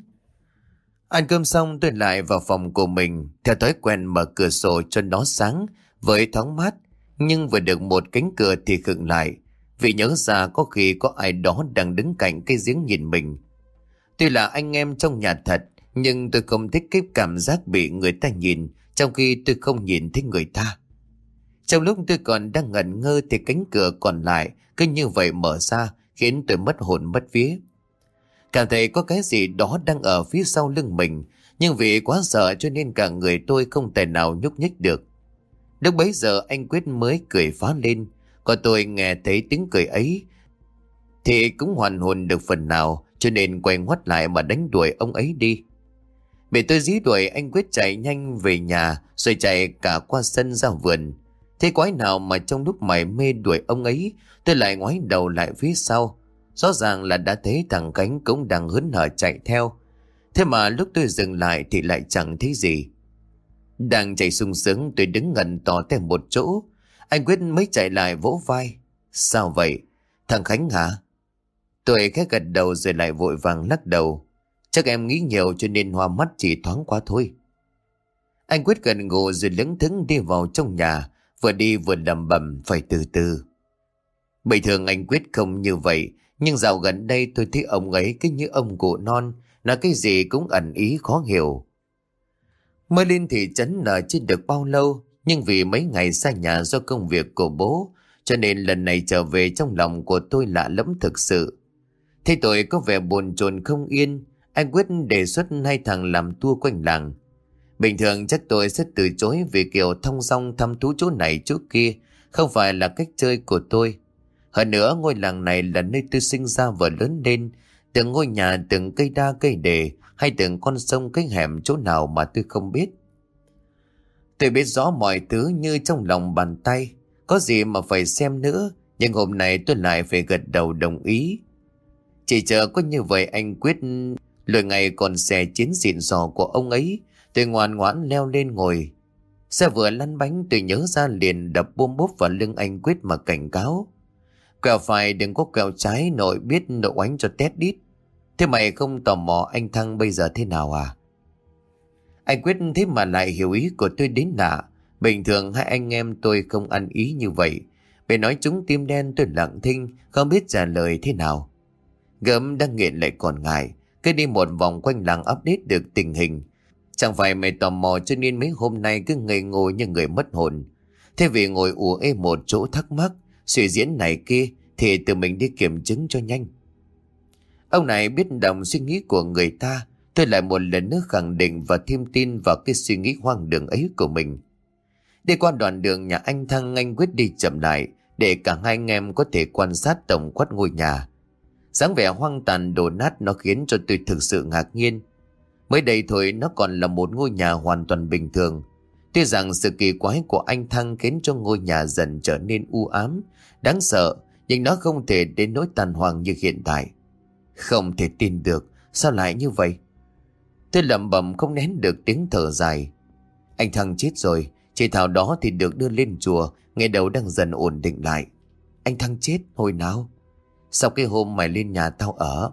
Ăn cơm xong tôi lại vào phòng của mình, theo thói quen mở cửa sổ cho nó sáng với thoáng mát. Nhưng vừa được một cánh cửa thì khựng lại, vì nhớ ra có khi có ai đó đang đứng cạnh cái giếng nhìn mình. Tuy là anh em trong nhà thật, nhưng tôi không thích cái cảm giác bị người ta nhìn, trong khi tôi không nhìn thấy người ta. Trong lúc tôi còn đang ngẩn ngơ thì cánh cửa còn lại cứ như vậy mở ra, khiến tôi mất hồn mất vía. Cảm thấy có cái gì đó đang ở phía sau lưng mình, nhưng vì quá sợ cho nên cả người tôi không thể nào nhúc nhích được. Lúc bấy giờ anh Quyết mới cười phá lên, còn tôi nghe thấy tiếng cười ấy thì cũng hoàn hồn được phần nào, cho nên quay ngoắt lại mà đánh đuổi ông ấy đi. Bị tôi dí đuổi, anh Quyết chạy nhanh về nhà rồi chạy cả qua sân ra vườn. Thế quái nào mà trong lúc mải mê đuổi ông ấy, tôi lại ngoái đầu lại phía sau. Rõ ràng là đã thấy thằng Khánh cũng đang hớn hở chạy theo. Thế mà lúc tôi dừng lại thì lại chẳng thấy gì. Đang chạy sung sướng, tôi đứng ngẩn tỏ tay một chỗ. Anh Quyết mới chạy lại vỗ vai. Sao vậy? Thằng Khánh hả? Tôi khẽ gật đầu rồi lại vội vàng lắc đầu. Chắc em nghĩ nhiều cho nên hoa mắt chỉ thoáng quá thôi. Anh Quyết gần gù rồi lững thững đi vào trong nhà, vừa đi vừa lẩm bẩm phải từ từ. Bình thường anh Quyết không như vậy, nhưng dạo gần đây tôi thấy ông ấy cứ như ông cụ non, nói cái gì cũng ẩn ý khó hiểu. Mới lên thị trấn ở chưa được bao lâu, nhưng vì mấy ngày xa nhà do công việc của bố, cho nên lần này trở về trong lòng của tôi lạ lẫm thực sự. Thế tôi có vẻ buồn chồn không yên, anh Quyết đề xuất hai thằng làm tour quanh làng. Bình thường chắc tôi sẽ từ chối vì kiểu thong dong thăm thú chỗ này chỗ kia không phải là cách chơi của tôi. Hơn nữa ngôi làng này là nơi tôi sinh ra và lớn lên, từng ngôi nhà, từng cây đa cây đề, hay từng con sông cái hẻm chỗ nào mà tôi không biết. Tôi biết rõ mọi thứ như trong lòng bàn tay, có gì mà phải xem nữa, nhưng hôm nay tôi lại phải gật đầu đồng ý. Chỉ chờ có như vậy anh Quyết lùi ngày còn xe chiến xịn sò của ông ấy, tôi ngoan ngoãn leo lên ngồi. Xe vừa lăn bánh tôi nhớ ra liền đập bôm bốp vào lưng anh Quyết mà cảnh cáo. Quẹo phải đừng có quẹo trái, nội biết nội oánh cho tét đít. Thế mày không tò mò anh Thăng bây giờ thế nào à? Anh Quyết thế mà lại hiểu ý của tôi đến lạ. Bình thường hai anh em tôi không ăn ý như vậy. Bị nói trúng tim đen tôi lặng thinh, không biết trả lời thế nào. Gớm đang nghiện lại còn ngại, cứ đi một vòng quanh làng update được tình hình. Chẳng phải mày tò mò cho nên mấy hôm nay cứ ngây ngô như người mất hồn. Thế vì ngồi ù ê một chỗ thắc mắc, suy diễn này kia thì tự mình đi kiểm chứng cho nhanh. Ông này biết đồng suy nghĩ của người ta, tôi lại một lần nữa khẳng định và thêm tin vào cái suy nghĩ hoang đường ấy của mình. Đi qua đoạn đường nhà anh Thăng, anh Quyết đi chậm lại để cả hai anh em có thể quan sát tổng quát ngôi nhà. Dáng vẻ hoang tàn đổ nát nó khiến cho tôi thực sự ngạc nhiên. Mới đây thôi nó còn là một ngôi nhà hoàn toàn bình thường. Tuy rằng sự kỳ quái của anh Thăng khiến cho ngôi nhà dần trở nên u ám, đáng sợ, nhưng nó không thể đến nỗi tàn hoang như hiện tại. Không thể tin được, sao lại như vậy? Tôi lẩm bẩm không nén được tiếng thở dài. Anh Thăng chết rồi, chị Thảo đó thì được đưa lên chùa, ngày đầu đang dần ổn định lại. Anh Thăng chết hồi nào? Sau cái hôm mày lên nhà tao ở.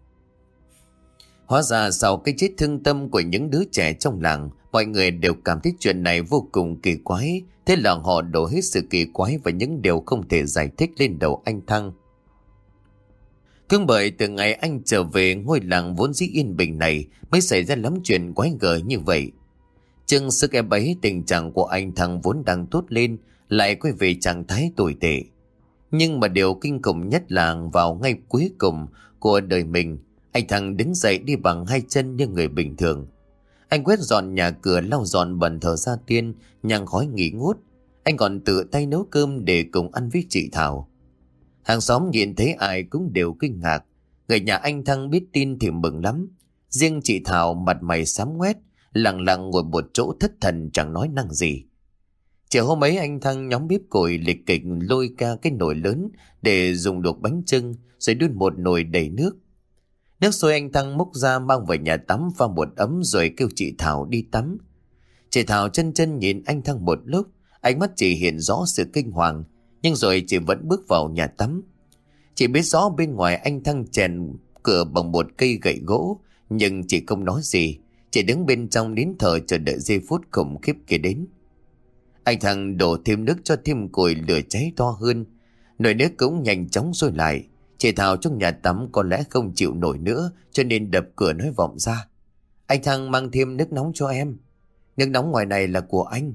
Hóa ra sau cái chết thương tâm của những đứa trẻ trong làng, mọi người đều cảm thấy chuyện này vô cùng kỳ quái. Thế là họ đổ hết sự kỳ quái và những điều không thể giải thích lên đầu anh Thăng. Cũng bởi từ ngày anh trở về ngôi làng vốn dĩ yên bình này mới xảy ra lắm chuyện quái gở như vậy. Chừng sức em ấy, tình trạng của anh thằng vốn đang tốt lên lại quay về trạng thái tồi tệ. Nhưng mà điều kinh khủng nhất là vào ngay cuối cùng của đời mình, anh thằng đứng dậy đi bằng hai chân như người bình thường. Anh quét dọn nhà cửa, lau dọn bàn thờ gia tiên, nhang khói nghỉ ngút. Anh còn tự tay nấu cơm để cùng ăn với chị Thảo. Hàng xóm nhìn thấy ai cũng đều kinh ngạc. Người nhà anh Thăng biết tin thì mừng lắm. Riêng chị Thảo mặt mày xám ngoét, lặng lặng ngồi một chỗ thất thần chẳng nói năng gì. Chiều hôm ấy anh Thăng nhóm bếp củi lịch kịch lôi ca cái nồi lớn để dùng luộc bánh chưng, rồi đun một nồi đầy nước. Nước sôi anh Thăng múc ra mang về nhà tắm pha một ấm rồi kêu chị Thảo đi tắm. Chị Thảo chân chân nhìn anh Thăng một lúc, ánh mắt chị hiện rõ sự kinh hoàng, nhưng rồi chị vẫn bước vào nhà tắm. Chị biết rõ bên ngoài anh Thăng chèn cửa bằng một cây gậy gỗ, nhưng chị không nói gì. Chị đứng bên trong nín thở chờ đợi giây phút khủng khiếp kia đến. Anh Thăng đổ thêm nước cho thêm củi, lửa cháy to hơn. Nồi nước cũng nhanh chóng sôi lại. Chị Thảo trong nhà tắm có lẽ không chịu nổi nữa, cho nên đập cửa nói vọng ra: "Anh Thăng mang thêm nước nóng cho em. Nước nóng ngoài này là của anh."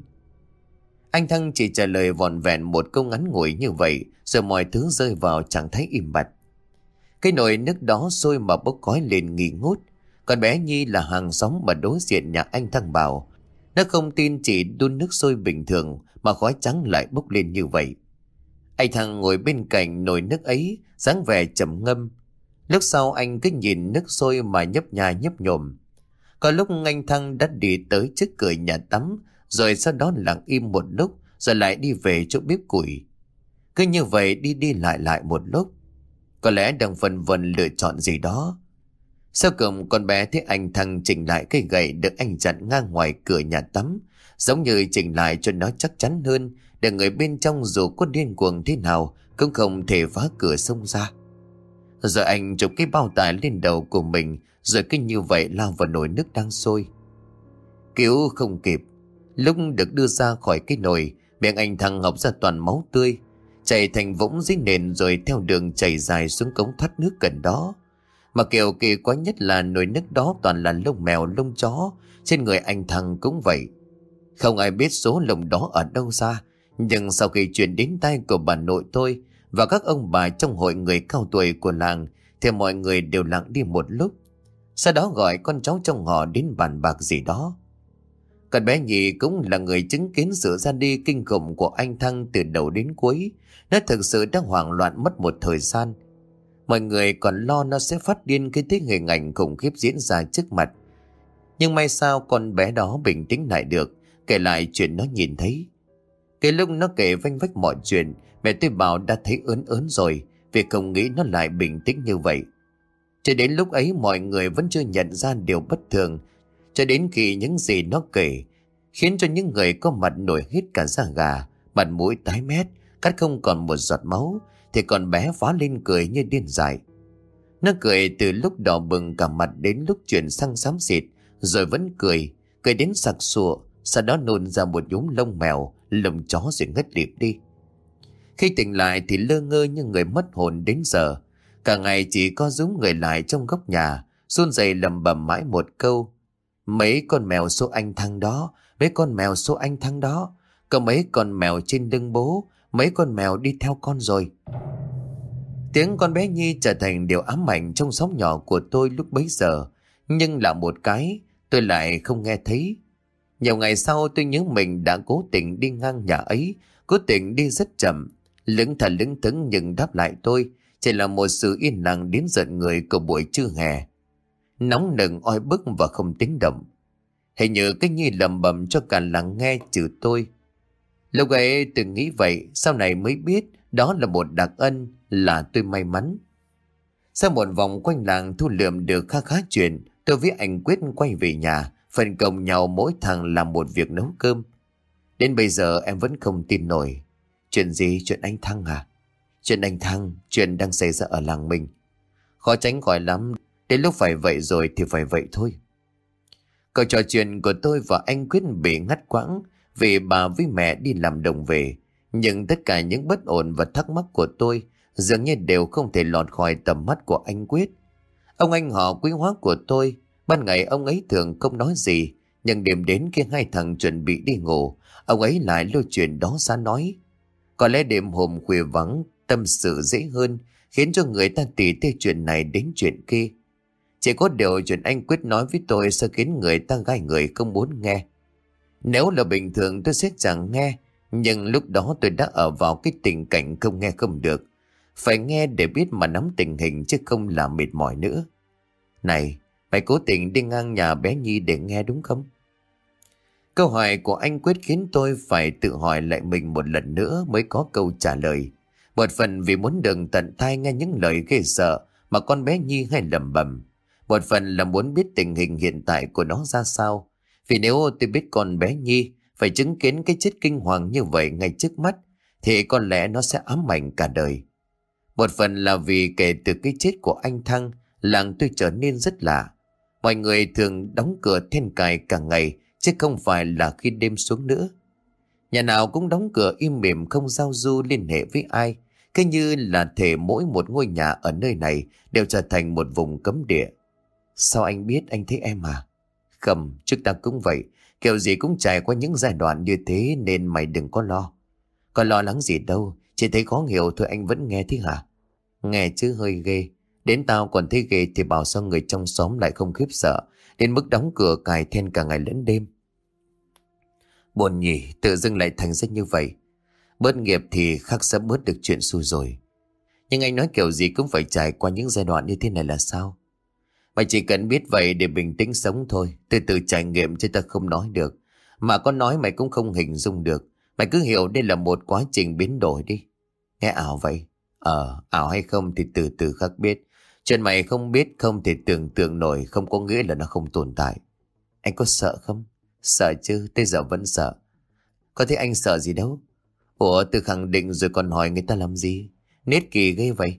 Anh Thăng chỉ trả lời vòn vẹn một câu ngắn ngủi như vậy, rồi mọi thứ rơi vào trạng thái im bặt. Cái nồi nước đó sôi mà bốc khói lên nghi ngút. Còn bé Nhi là hàng xóm mà đối diện nhà anh Thăng bảo nó không tin chỉ đun nước sôi bình thường mà khói trắng lại bốc lên như vậy. Anh Thăng ngồi bên cạnh nồi nước ấy, dáng vẻ trầm ngâm. Lúc sau anh cứ nhìn nước sôi mà nhấp nha nhấp nhổm. Có lúc anh Thăng đã đi tới trước cửa nhà tắm, rồi sau đó lặng im một lúc, rồi lại đi về chỗ bếp củi. Cứ như vậy đi đi lại lại một lúc. Có lẽ đang phân vân lựa chọn gì đó. Sau cùng con bé thấy anh Thăng chỉnh lại cây gậy được anh chặn ngang ngoài cửa nhà tắm, giống như chỉnh lại cho nó chắc chắn hơn, để người bên trong dù có điên cuồng thế nào cũng không thể phá cửa xông ra. Rồi anh chụp cái bao tải lên đầu của mình, rồi cứ như vậy lao vào nồi nước đang sôi. Cứu không kịp. Lúc được đưa ra khỏi cái nồi, miệng anh Thăng học ra toàn máu tươi, chảy thành vũng dưới nền rồi theo đường chảy dài xuống cống thoát nước gần đó. Mà kiểu kỳ quái nhất là nồi nước đó toàn là lông mèo lông chó, trên người anh Thăng cũng vậy. Không ai biết số lông đó ở đâu ra, nhưng sau khi chuyển đến tay của bà nội tôi và các ông bà trong hội người cao tuổi của làng thì mọi người đều lặng đi một lúc. Sau đó gọi con cháu trong họ đến bàn bạc gì đó. Con bé Nhi cũng là người chứng kiến sự ra đi kinh khủng của anh Thăng từ đầu đến cuối. Nó thực sự đã hoảng loạn mất một thời gian. Mọi người còn lo nó sẽ phát điên khi thấy hình ảnh khủng khiếp diễn ra trước mặt. Nhưng may sao con bé đó bình tĩnh lại được, kể lại chuyện nó nhìn thấy. Cái lúc nó kể vanh vách mọi chuyện, mẹ tôi bảo đã thấy ớn ớn rồi, vì không nghĩ nó lại bình tĩnh như vậy. Cho đến lúc ấy mọi người vẫn chưa nhận ra điều bất thường, cho đến khi những gì nó kể khiến cho những người có mặt nổi hết cả da gà, mặt mũi tái mét, cắt không còn một giọt máu, thì con bé phá lên cười như điên dại. Nó cười từ lúc đỏ bừng cả mặt đến lúc chuyển sang xám xịt, rồi vẫn cười, cười đến sặc sụa, sau đó nôn ra một nhúm lông mèo, lông chó rồi ngất lịm đi. Khi tỉnh lại thì lơ ngơ như người mất hồn đến giờ, cả ngày chỉ có rúm người lại trong góc nhà, run rẩy lầm bầm mãi một câu: "Mấy con mèo số anh Thăng đó, mấy con mèo số anh Thăng đó, có mấy con mèo trên lưng bố, mấy con mèo đi theo con rồi." Tiếng con bé Nhi trở thành điều ám ảnh trong xóm nhỏ của tôi lúc bấy giờ, nhưng là một cái tôi lại không nghe thấy. Nhiều ngày sau tôi nhớ mình đã cố tình đi ngang nhà ấy, cố tình đi rất chậm, lững thà lững thững, nhưng đáp lại tôi chỉ là một sự yên lặng đến giận người của buổi trưa hè, nóng nừng oi bức và không tiếng động. Hình như cái Nhi lầm bầm cho cả làng nghe trừ tôi. Lúc ấy tôi nghĩ vậy, sau này mới biết đó là một đặc ân, là tôi may mắn. Sau một vòng quanh làng thu lượm được khá khá chuyện, tôi với anh Quyết quay về nhà, phân công nhau mỗi thằng làm một việc nấu cơm. Đến bây giờ em vẫn không tin nổi. Chuyện gì? Chuyện anh Thăng à? Chuyện anh Thăng, chuyện đang xảy ra ở làng mình. Khó tránh khỏi lắm, đến lúc phải vậy rồi thì phải vậy thôi. Câu trò chuyện của tôi và anh Quyết bị ngắt quãng vì bà với mẹ đi làm đồng về. Nhưng tất cả những bất ổn và thắc mắc của tôi dường như đều không thể lọt khỏi tầm mắt của anh Quyết. Ông anh họ quý hóa của tôi, ban ngày ông ấy thường không nói gì, nhưng đêm đến khi hai thằng chuẩn bị đi ngủ, ông ấy lại lôi chuyện đó ra nói. Có lẽ đêm hôm khuya vắng, tâm sự dễ hơn, khiến cho người ta tỉ tê chuyện này đến chuyện kia. Chỉ có điều chuyện anh Quyết nói với tôi sẽ khiến người ta gai người không muốn nghe. Nếu là bình thường tôi sẽ chẳng nghe, nhưng lúc đó tôi đã ở vào cái tình cảnh không nghe không được. Phải nghe để biết mà nắm tình hình chứ không là mệt mỏi nữa. Này, mày cố tình đi ngang nhà bé Nhi để nghe đúng không? Câu hỏi của anh Quyết khiến tôi phải tự hỏi lại mình một lần nữa mới có câu trả lời. Một phần vì muốn đừng tận tai nghe những lời ghê sợ mà con bé Nhi hay lẩm bẩm. Một phần là muốn biết tình hình hiện tại của nó ra sao. Vì nếu tôi biết con bé Nhi phải chứng kiến cái chết kinh hoàng như vậy ngay trước mắt, thì có lẽ nó sẽ ám ảnh cả đời. Một phần là vì kể từ cái chết của anh Thăng, làng tôi trở nên rất lạ. Mọi người thường đóng cửa then cài cả ngày, chứ không phải là khi đêm xuống nữa. Nhà nào cũng đóng cửa im mỉm, không giao du liên hệ với ai. Cứ như là thể mỗi một ngôi nhà ở nơi này đều trở thành một vùng cấm địa. Sao anh biết, anh thấy em à? Không, trước ta cũng vậy. Kiểu gì cũng trải qua những giai đoạn như thế nên mày đừng có lo. Có lo lắng gì đâu, chỉ thấy khó hiểu thôi. Anh vẫn nghe thế hả? Nghe chứ hơi ghê. Đến tao còn thấy ghê thì bảo sao người trong xóm lại không khiếp sợ đến mức đóng cửa cài then cả ngày lẫn đêm. Buồn nhỉ, tự dưng lại thành ra như vậy. Bớt nghiệp thì khắc sẽ bớt được chuyện xui rồi. Nhưng anh nói kiểu gì cũng phải trải qua những giai đoạn như thế này là sao? Mày chỉ cần biết vậy để bình tĩnh sống thôi. Từ từ trải nghiệm chứ ta không nói được. Mà có nói mày cũng không hình dung được. Mày cứ hiểu đây là một quá trình biến đổi đi. Nghe ảo vậy? Ờ, ảo hay không thì từ từ khắc biết. Chuyện mày không biết, không thể tưởng tượng nổi, không có nghĩa là nó không tồn tại. Anh có sợ không? Sợ chứ, tới giờ vẫn sợ. Có thấy anh sợ gì đâu. Ủa, tự khẳng định rồi còn hỏi người ta làm gì? Nết kỳ ghê vậy.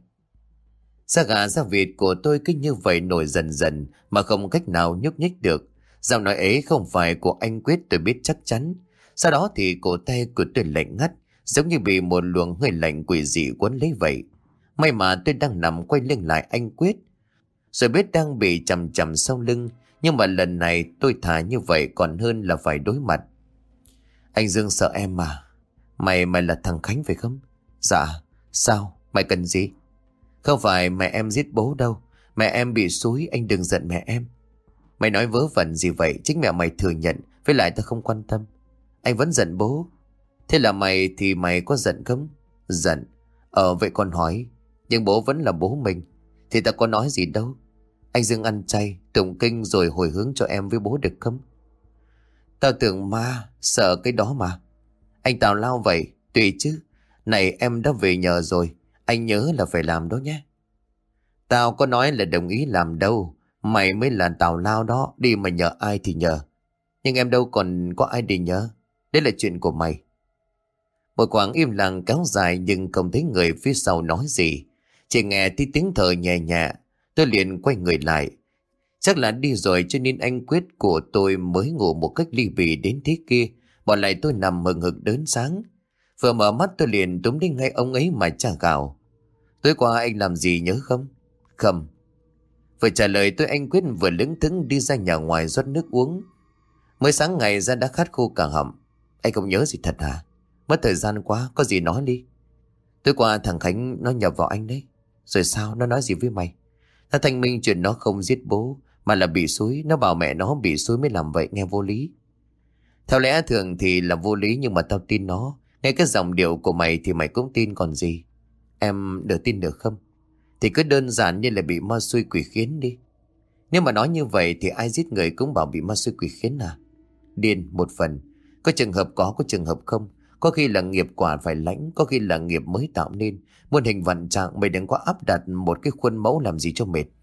Da gà da vịt của tôi cứ như vậy nổi dần dần mà không cách nào nhúc nhích được. Giọng nói ấy không phải của anh Quyết, tôi biết chắc chắn. Sau đó thì cổ tay của tôi lạnh ngắt, giống như bị một luồng hơi lạnh quỷ dị quấn lấy vậy. May mà tôi đang nằm quay lưng lại anh Quyết, rồi biết đang bị chầm chầm sau lưng. Nhưng mà lần này tôi thà như vậy còn hơn là phải đối mặt. Anh Dương sợ em mà. Mày mày là thằng Khánh phải không? Dạ. Sao? Mày cần gì? Không phải mẹ em giết bố đâu. Mẹ em bị xúi, anh đừng giận mẹ em. Mày nói vớ vẩn gì vậy? Chính mẹ mày thừa nhận, với lại tao không quan tâm. Anh vẫn giận bố. Thế là mày thì mày có giận không? Giận. Ờ vậy còn hỏi. Nhưng bố vẫn là bố mình. Thì tao có nói gì đâu. Anh Dương ăn chay, tụng kinh rồi hồi hướng cho em với bố được không? Tao tưởng ma, sợ cái đó mà. Anh tào lao vậy, tùy chứ. Này em đã về nhờ rồi, anh nhớ là phải làm đó nhé. Tao có nói là đồng ý làm đâu. Mày mới là tào lao đó, đi mà nhờ ai thì nhờ. Nhưng em đâu còn có ai để nhờ. Đấy là chuyện của mày. Một khoảng im lặng kéo dài nhưng không thấy người phía sau nói gì. Chỉ nghe tí tiếng thở nhẹ nhẹ. Tôi liền quay người lại. Chắc là đi rồi cho nên anh Quyết của tôi mới ngủ một cách ly bì đến thế kia. Bỏ lại tôi nằm hừng hực đớn sáng. Vừa mở mắt tôi liền túm đến ngay ông ấy mà trả gào. Tối qua anh làm gì nhớ không? Không. Vừa trả lời tôi anh Quyết vừa lững thững đi ra nhà ngoài rót nước uống. Mới sáng ngày ra đã khát khô cả họng. Anh không nhớ gì thật hả? Mất thời gian quá, có gì nói đi. Tối qua thằng Khánh nó nhập vào anh đấy. Rồi sao, nó nói gì với mày? Nó thanh minh chuyện nó không giết bố mà là bị xúi. Nó bảo mẹ nó bị xúi mới làm vậy, nghe vô lý. Theo lẽ thường thì là vô lý, nhưng mà tao tin nó. Nghe cái giọng điệu của mày thì mày cũng tin còn gì. Em được tin được không? Thì cứ đơn giản như là bị ma xui quỷ khiến đi. Nếu mà nói như vậy thì ai giết người cũng bảo bị ma xui quỷ khiến à? Điên một phần. Có trường hợp có, có trường hợp không. Có khi là nghiệp quả phải lãnh, có khi là nghiệp mới tạo nên. Muôn hình vạn trạng, mày đừng có áp đặt một cái khuôn mẫu làm gì cho mệt.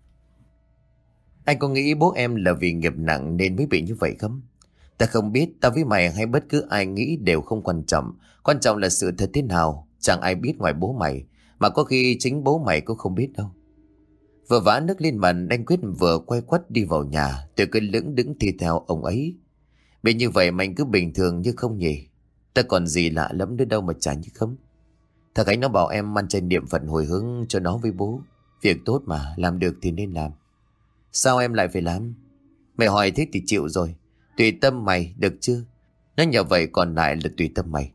Anh có nghĩ bố em là vì nghiệp nặng nên mới bị như vậy không? Ta không biết, ta với mày hay bất cứ ai nghĩ đều không quan trọng. Quan trọng là sự thật thế nào. Chẳng ai biết ngoài bố mày. Mà có khi chính bố mày cũng không biết đâu. Vừa vã nước lên mặt, anh Quyết vừa quay quắt đi vào nhà. Tôi cứ lững đứng thi theo ông ấy. Bị như vậy mà anh cứ bình thường như không nhỉ? Ta còn gì lạ lắm nữa đâu mà chả như không. Thằng Khánh nó bảo em ăn chay niệm Phật hồi hướng cho nó với bố. Việc tốt mà, làm được thì nên làm. Sao em lại phải làm? Mày hỏi thế thì chịu rồi. Tùy tâm mày, được chưa? Nó nhờ vậy còn lại là tùy tâm mày.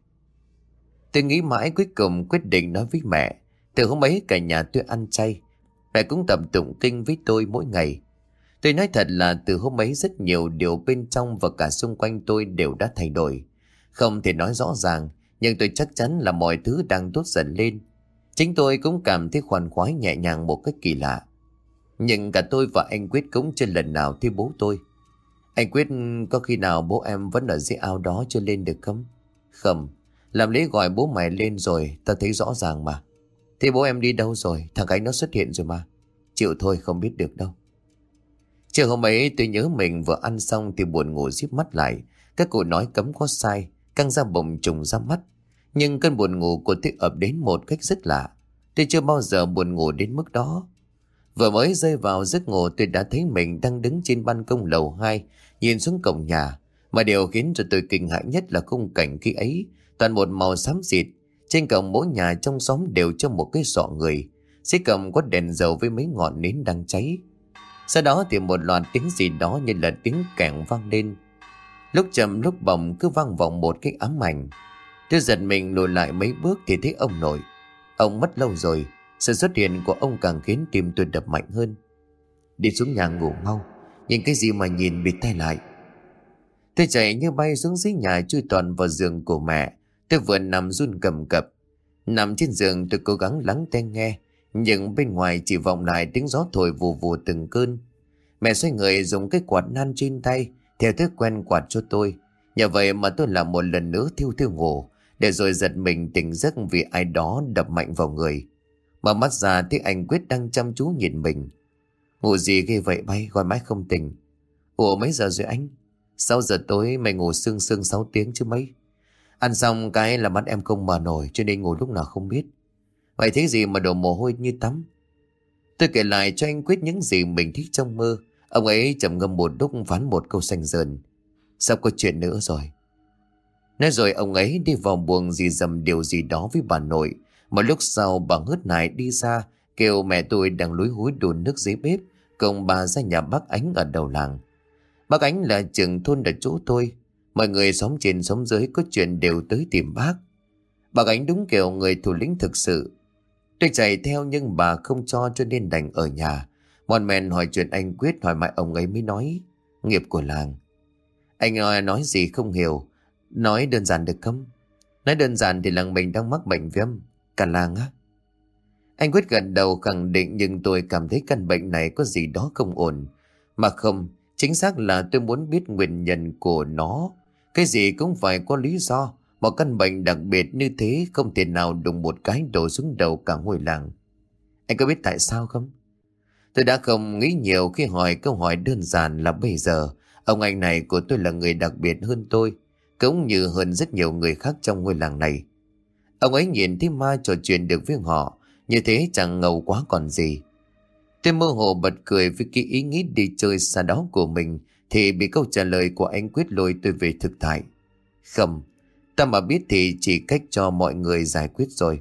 Tôi nghĩ mãi cuối cùng quyết định nói với mẹ. Từ hôm ấy cả nhà tôi ăn chay. Mẹ cũng tập tụng kinh với tôi mỗi ngày. Tôi nói thật là từ hôm ấy rất nhiều điều bên trong và cả xung quanh tôi đều đã thay đổi. Không thể nói rõ ràng, nhưng tôi chắc chắn là mọi thứ đang tốt dần lên. Chính tôi cũng cảm thấy khoan khoái nhẹ nhàng một cách kỳ lạ. Nhưng cả tôi và anh Quyết cũng chưa lần nào thấy bố tôi. Anh Quyết, có khi nào bố em vẫn ở dưới ao đó chưa lên được không? Không, làm lễ gọi bố mày lên rồi, tao thấy rõ ràng mà. Thế bố em đi đâu rồi? Thằng Khánh nó xuất hiện rồi mà. Chịu thôi, không biết được đâu. Chiều hôm ấy tôi nhớ mình vừa ăn xong thì buồn ngủ díp mắt lại. Các cụ nói cấm có sai, căng ra bụng trùng ra mắt. Nhưng cơn buồn ngủ của tôi ập đến một cách rất lạ. Tôi chưa bao giờ buồn ngủ đến mức đó. Vừa mới rơi vào giấc ngủ tôi đã thấy mình đang đứng trên ban công lầu hai, nhìn xuống cổng nhà. Mà điều khiến cho tôi kinh hãi nhất là khung cảnh khi ấy, toàn một màu xám xịt. Trên cổng mỗi nhà trong xóm đều cho một cái sọ người. Dưới cổng có đèn dầu với mấy ngọn nến đang cháy. Sau đó thì một loạt tiếng gì đó như là tiếng kèn vang lên. Lúc chậm lúc bồng cứ vang vọng một cái ám ảnh. Tôi giật mình lùi lại mấy bước thì thấy ông nội. Ông mất lâu rồi. Sự xuất hiện của ông càng khiến tim tôi đập mạnh hơn. Đi xuống nhà ngủ mau. Nhìn cái gì mà nhìn bịt tai lại. Tôi chạy như bay xuống dưới nhà, chui toàn vào giường của mẹ. Tôi vừa nằm run cầm cập. Nằm trên giường tôi cố gắng lắng tai nghe, nhưng bên ngoài chỉ vọng lại tiếng gió thổi vù vù từng cơn. Mẹ xoay người dùng cái quạt nan trên tay theo thói quen quạt cho tôi. Nhờ vậy mà tôi làm một lần nữa thiêu thiêu ngủ, để rồi giật mình tỉnh giấc vì ai đó đập mạnh vào người. Mở mắt ra thấy anh Quyết đang chăm chú nhìn mình. Ngủ gì ghê vậy bay, gọi mãi không tỉnh. Ủa mấy giờ rồi anh? Sáu giờ tối, mày ngủ sương sương sáu tiếng chứ mấy. Ăn xong cái là mắt em không mở nổi, cho nên ngủ lúc nào không biết. Vậy thế gì mà đổ mồ hôi như tắm? Tôi kể lại cho anh Quyết những gì mình thích trong mơ. Ông ấy trầm ngâm một lúc phán một câu xanh dờn. Sắp có chuyện nữa rồi. Nói rồi ông ấy đi vào buồng dì dầm điều gì đó với bà nội. Một lúc sau bà hớt hải đi ra, kêu mẹ tôi đang lúi húi đun nước dưới bếp, cùng bà ra nhà bác Ánh ở đầu làng. Bác Ánh là trưởng thôn ở chỗ tôi. Mọi người xóm trên xóm dưới có chuyện đều tới tìm bác. Bác Ánh đúng kiểu người thủ lĩnh thực sự. Tôi chạy theo nhưng bà không cho cho nên đành ở nhà. Mon men hỏi chuyện anh Quyết, hỏi mãi ông ấy mới nói. Nghiệp của làng. Anh nói, nói gì không hiểu. Nói đơn giản được không? Nói đơn giản thì làng mình đang mắc bệnh viêm. Cả làng á? Anh Quyết gật đầu khẳng định, nhưng tôi cảm thấy căn bệnh này có gì đó không ổn. Mà không, chính xác là tôi muốn biết nguyên nhân của nó. Cái gì cũng phải có lý do. Một căn bệnh đặc biệt như thế không thể nào đùng một cái đổ xuống đầu cả ngôi làng. Anh có biết tại sao không? Tôi đã không nghĩ nhiều khi hỏi câu hỏi đơn giản là bây giờ ông anh này của tôi là người đặc biệt hơn tôi, cũng như hơn rất nhiều người khác trong ngôi làng này. Ông ấy nhìn thấy ma trò chuyện được với họ, như thế chẳng ngầu quá còn gì. Tôi mơ hồ bật cười với cái ý nghĩ đi chơi xa đó của mình, thì bị câu trả lời của anh Quyết lôi tôi về thực tại. Không, ta mà biết thì chỉ cách cho mọi người giải quyết rồi.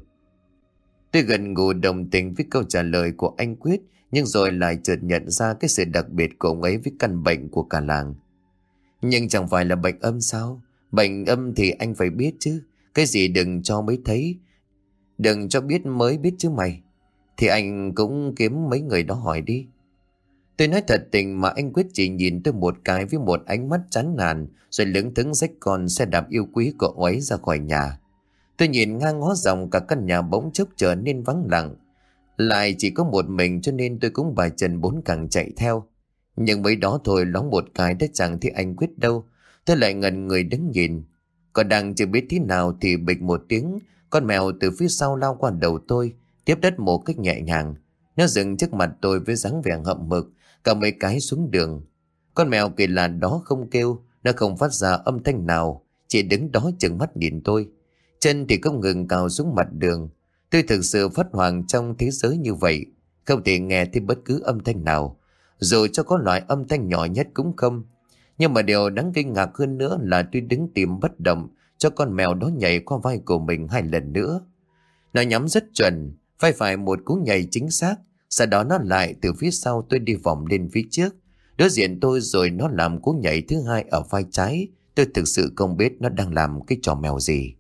Tôi gần gù đồng tình với câu trả lời của anh Quyết, nhưng rồi lại chợt nhận ra cái sự đặc biệt của ông ấy với căn bệnh của cả làng. Nhưng chẳng phải là bệnh âm sao? Bệnh âm thì anh phải biết chứ. Cái gì đừng cho mới thấy, đừng cho biết mới biết chứ mày. Thì anh cũng kiếm mấy người đó hỏi đi. Tôi nói thật tình mà anh Quyết chỉ nhìn tôi một cái với một ánh mắt chán nản, rồi lững thững xách con xe đạp yêu quý của ông ấy ra khỏi nhà. Tôi nhìn ngang ngó dòng, cả căn nhà bỗng chốc trở nên vắng lặng. Lại chỉ có một mình cho nên tôi cũng bài chân bốn cẳng chạy theo. Nhưng mấy đó thôi loáng một cái đã chẳng thấy anh Quyết đâu. Tôi lại ngần người đứng nhìn. Còn đang chưa biết thế nào thì bịch một tiếng, con mèo từ phía sau lao qua đầu tôi, tiếp đất một cách nhẹ nhàng. Nó dừng trước mặt tôi với dáng vẻ hậm hực, cả mấy cái xuống đường. Con mèo kỳ lạ đó không kêu, nó không phát ra âm thanh nào, chỉ đứng đó chừng mắt nhìn tôi. Chân thì không ngừng cào xuống mặt đường. Tôi thực sự phát hoảng trong thế giới như vậy, không thể nghe thấy bất cứ âm thanh nào, dù cho có loại âm thanh nhỏ nhất cũng không. Nhưng mà điều đáng kinh ngạc hơn nữa là tôi đứng tìm bất động cho con mèo đó nhảy qua vai của mình hai lần nữa. Nó nhắm rất chuẩn, phải phải một cú nhảy chính xác. Sau đó nó lại từ phía sau tôi đi vòng lên phía trước. Đối diện tôi rồi nó làm cú nhảy thứ hai ở vai trái. Tôi thực sự không biết nó đang làm cái trò mèo gì.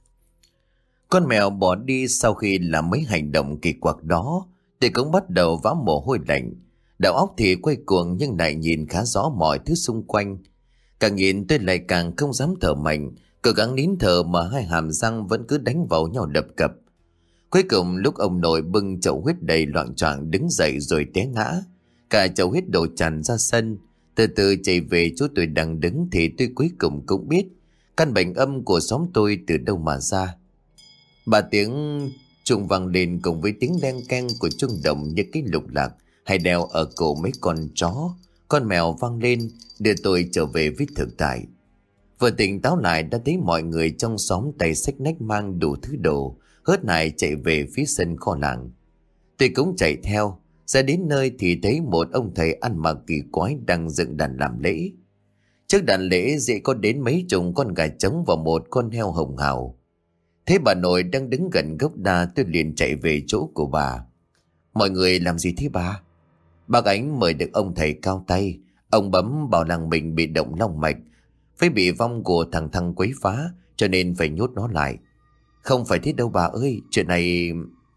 Con mèo bỏ đi sau khi làm mấy hành động kỳ quặc đó. Tôi cũng bắt đầu vã mồ hôi lạnh. Đầu óc thì quay cuồng nhưng lại nhìn khá rõ mọi thứ xung quanh. Càng nhìn tôi lại càng không dám thở mạnh. Cố gắng nín thở mà hai hàm răng vẫn cứ đánh vào nhau đập cập. Cuối cùng lúc ông nội bưng chậu huyết đầy loạng choạng đứng dậy rồi té ngã. Cả chậu huyết đổ tràn ra sân. Từ từ chạy về chỗ tôi đang đứng thì tôi cuối cùng cũng biết căn bệnh âm của xóm tôi từ đâu mà ra. Ba tiếng chuông vang lên cùng với tiếng len keng của chuông đồng như cái lục lạc hay đeo ở cổ mấy con chó, con mèo vang lên đưa tôi trở về với thực tại. Vừa tỉnh táo lại đã thấy mọi người trong xóm tay xách nách mang đủ thứ đồ, hớt hải chạy về phía sân kho làng. Tôi cũng chạy theo, ra đến nơi thì thấy một ông thầy ăn mặc kỳ quái đang dựng đàn làm lễ. Trước đàn lễ dễ có đến mấy chục con gà trống và một con heo hồng hào. Thế bà nội đang đứng gần gốc đa, tôi liền chạy về chỗ của bà. Mọi người làm gì thế bà? Bác Ánh mời được ông thầy cao tay. Ông bấm bảo làng mình bị động long mạch, phải bị vong của thằng Thăng quấy phá, cho nên phải nhốt nó lại. Không phải thế đâu bà ơi, chuyện này...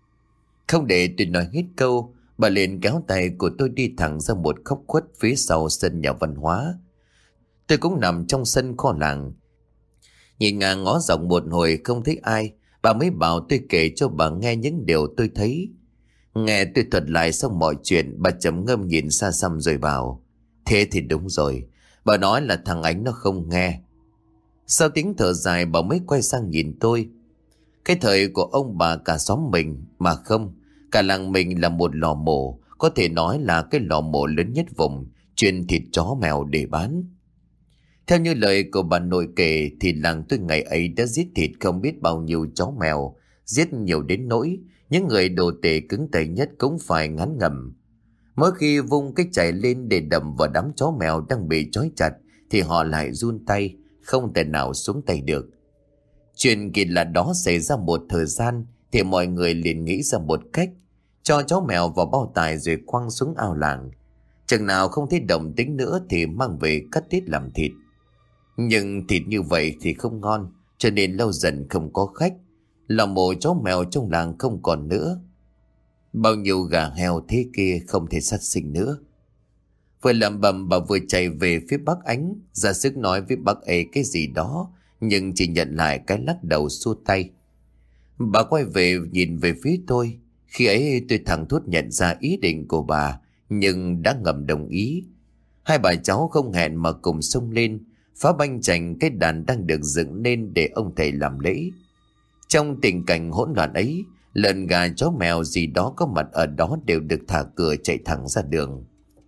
Không để tôi nói hết câu, bà liền kéo tay của tôi đi thẳng ra một góc khuất phía sau sân nhà văn hóa. Tôi cũng nằm trong sân kho làng. Nhìn ngang ngó dọc một hồi không thấy ai, bà mới bảo tôi kể cho bà nghe những điều tôi thấy. Nghe tôi thuật lại xong mọi chuyện, bà trầm ngâm nhìn xa xăm rồi bảo: Thế thì đúng rồi, bà nói là thằng Ánh nó không nghe. Sau tiếng thở dài bà mới quay sang nhìn tôi. Cái thời của ông bà cả xóm mình, mà không, cả làng mình là một lò mổ, có thể nói là cái lò mổ lớn nhất vùng, chuyên thịt chó mèo để bán. Theo như lời của bà nội kể thì làng tôi ngày ấy đã giết thịt không biết bao nhiêu chó mèo, giết nhiều đến nỗi những người đồ tể cứng tay nhất cũng phải ngán ngẩm. Mỗi khi vung cái chày lên để đầm vào đám chó mèo đang bị trói chặt thì họ lại run tay, không thể nào xuống tay được. Chuyện kỳ lạ đó xảy ra một thời gian thì mọi người liền nghĩ ra một cách: cho chó mèo vào bao tải rồi quăng xuống ao làng. Chừng nào không thấy động tĩnh nữa thì mang về cắt tiết làm thịt. Nhưng thịt như vậy thì không ngon, cho nên lâu dần không có khách. Lò mổ chó mèo trong làng không còn nữa. Bao nhiêu gà heo thế kia không thể sát sinh nữa. Vừa lẩm bẩm bà vừa chạy về phía bác Ánh, ra sức nói với bác ấy cái gì đó, nhưng chỉ nhận lại cái lắc đầu xua tay. Bà quay về nhìn về phía tôi. Khi ấy tôi thẳng thốt nhận ra ý định của bà, nhưng đã ngầm đồng ý. Hai bà cháu không hẹn mà cùng xông lên, phá banh chành cái đàn đang được dựng lên để ông thầy làm lễ. Trong tình cảnh hỗn loạn ấy, lợn gà chó mèo gì đó có mặt ở đó đều được thả cửa chạy thẳng ra đường.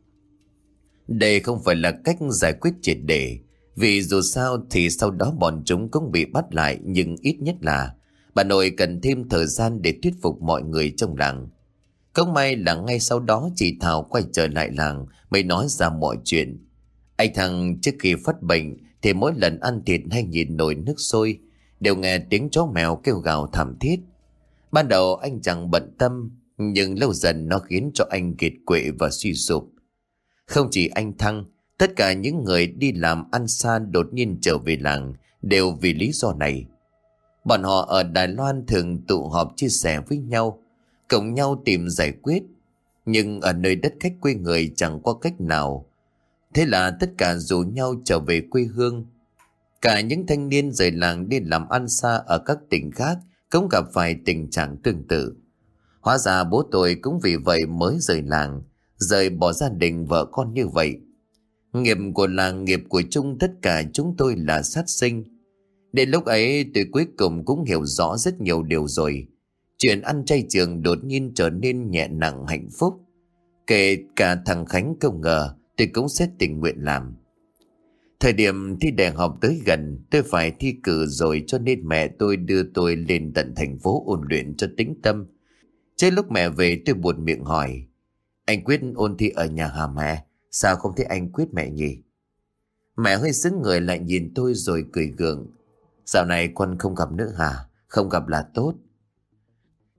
Đây không phải là cách giải quyết triệt để, vì dù sao thì sau đó bọn chúng cũng bị bắt lại, nhưng ít nhất là bà nội cần thêm thời gian để thuyết phục mọi người trong làng. Không may là ngay sau đó chị Thảo quay trở lại làng mới nói ra mọi chuyện. Anh Thằng trước khi phát bệnh thì mỗi lần ăn thịt hay nhìn nồi nước sôi đều nghe tiếng chó mèo kêu gào thảm thiết. Ban đầu anh chẳng bận tâm, nhưng lâu dần nó khiến cho anh kiệt quệ và suy sụp. Không chỉ anh Thăng, tất cả những người đi làm ăn xa đột nhiên trở về làng đều vì lý do này. Bọn họ ở Đài Loan thường tụ họp chia sẻ với nhau, cùng nhau tìm giải quyết. Nhưng ở nơi đất khách quê người chẳng có cách nào. Thế là tất cả rủ nhau trở về quê hương. Cả những thanh niên rời làng đi làm ăn xa ở các tỉnh khác cũng gặp phải tình trạng tương tự. Hóa ra bố tôi cũng vì vậy mới rời làng, rời bỏ gia đình vợ con như vậy. Nghiệp của làng, nghiệp của chung tất cả chúng tôi là sát sinh. Đến lúc ấy tôi cuối cùng cũng hiểu rõ rất nhiều điều rồi. Chuyện ăn chay trường đột nhiên trở nên nhẹ nặng hạnh phúc. Kể cả thằng Khánh không ngờ tôi cũng sẽ tình nguyện làm. Thời điểm thi đại học tới gần, tôi phải thi cử rồi, cho nên mẹ tôi đưa tôi lên tận thành phố ôn luyện cho tĩnh tâm. Trước lúc mẹ về tôi buột miệng hỏi: Anh Quyết ôn thi ở nhà hả mẹ? Sao không thấy anh Quyết mẹ nhỉ? Mẹ hơi sững người lại nhìn tôi rồi cười gượng: Dạo này con không gặp nữa hả? Không gặp là tốt.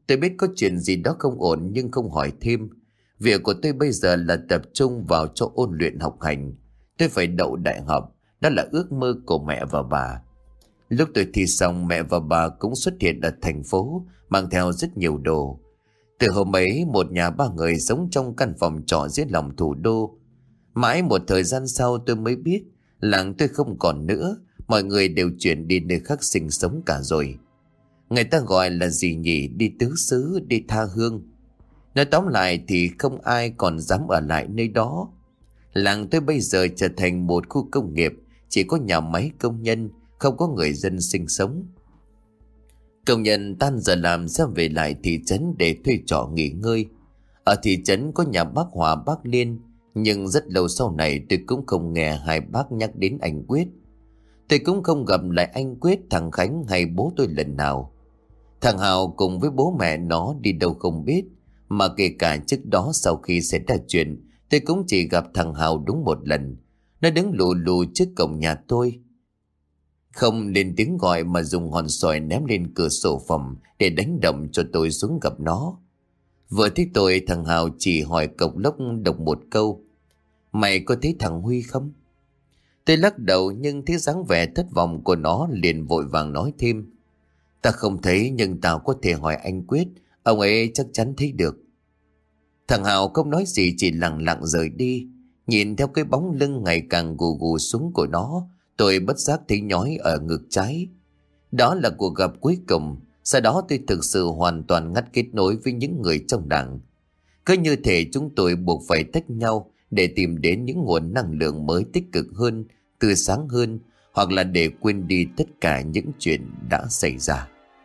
Tôi biết có chuyện gì đó không ổn nhưng không hỏi thêm. Việc của tôi bây giờ là tập trung vào chỗ ôn luyện học hành. Tôi phải đậu đại học, đó là ước mơ của mẹ và bà. Lúc tôi thi xong, mẹ và bà cũng xuất hiện ở thành phố, mang theo rất nhiều đồ. Từ hôm ấy, một nhà ba người sống trong căn phòng trọ dưới lòng thủ đô. Mãi một thời gian sau tôi mới biết, làng tôi không còn nữa, mọi người đều chuyển đi nơi khác sinh sống cả rồi. Người ta gọi là gì nhỉ, đi tứ xứ, đi tha hương. Nói tóm lại thì không ai còn dám ở lại nơi đó. Làng tôi bây giờ trở thành một khu công nghiệp, chỉ có nhà máy công nhân, không có người dân sinh sống. Công nhân tan giờ làm sẽ về lại thị trấn để thuê trọ nghỉ ngơi. Ở thị trấn có nhà bác Hòa, bác Liên, nhưng rất lâu sau này tôi cũng không nghe hai bác nhắc đến anh Quyết. Tôi cũng không gặp lại anh Quyết, thằng Khánh hay bố tôi lần nào. Thằng Hào cùng với bố mẹ nó đi đâu không biết, mà kể cả trước đó sau khi xảy ra chuyện, tôi cũng chỉ gặp thằng Hào đúng một lần. Nó đứng lù lù trước cổng nhà tôi, không lên tiếng gọi mà dùng hòn xoài ném lên cửa sổ phòng để đánh động cho tôi xuống gặp nó. Vừa thấy tôi, thằng Hào chỉ hỏi cộc lốc độc một câu: "Mày có thấy thằng Huy không?" Tôi lắc đầu, nhưng thấy dáng vẻ thất vọng của nó liền vội vàng nói thêm: "Ta không thấy, nhưng tao có thể hỏi anh Quyết, ông ấy chắc chắn thấy được." Thằng Hào không nói gì, chỉ lặng lặng rời đi. Nhìn theo cái bóng lưng ngày càng gù gù xuống của nó, tôi bất giác thấy nhói ở ngực trái. Đó là cuộc gặp cuối cùng. Sau đó tôi thực sự hoàn toàn ngắt kết nối với những người trong đảng. Cứ như thể chúng tôi buộc phải tách nhau để tìm đến những nguồn năng lượng mới, tích cực hơn, tươi sáng hơn, hoặc là để quên đi tất cả những chuyện đã xảy ra.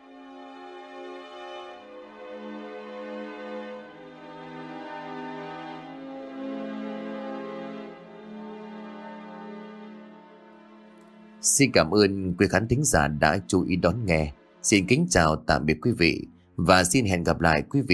Xin cảm ơn quý khán thính giả đã chú ý đón nghe. Xin kính chào tạm biệt quý vị và xin hẹn gặp lại quý vị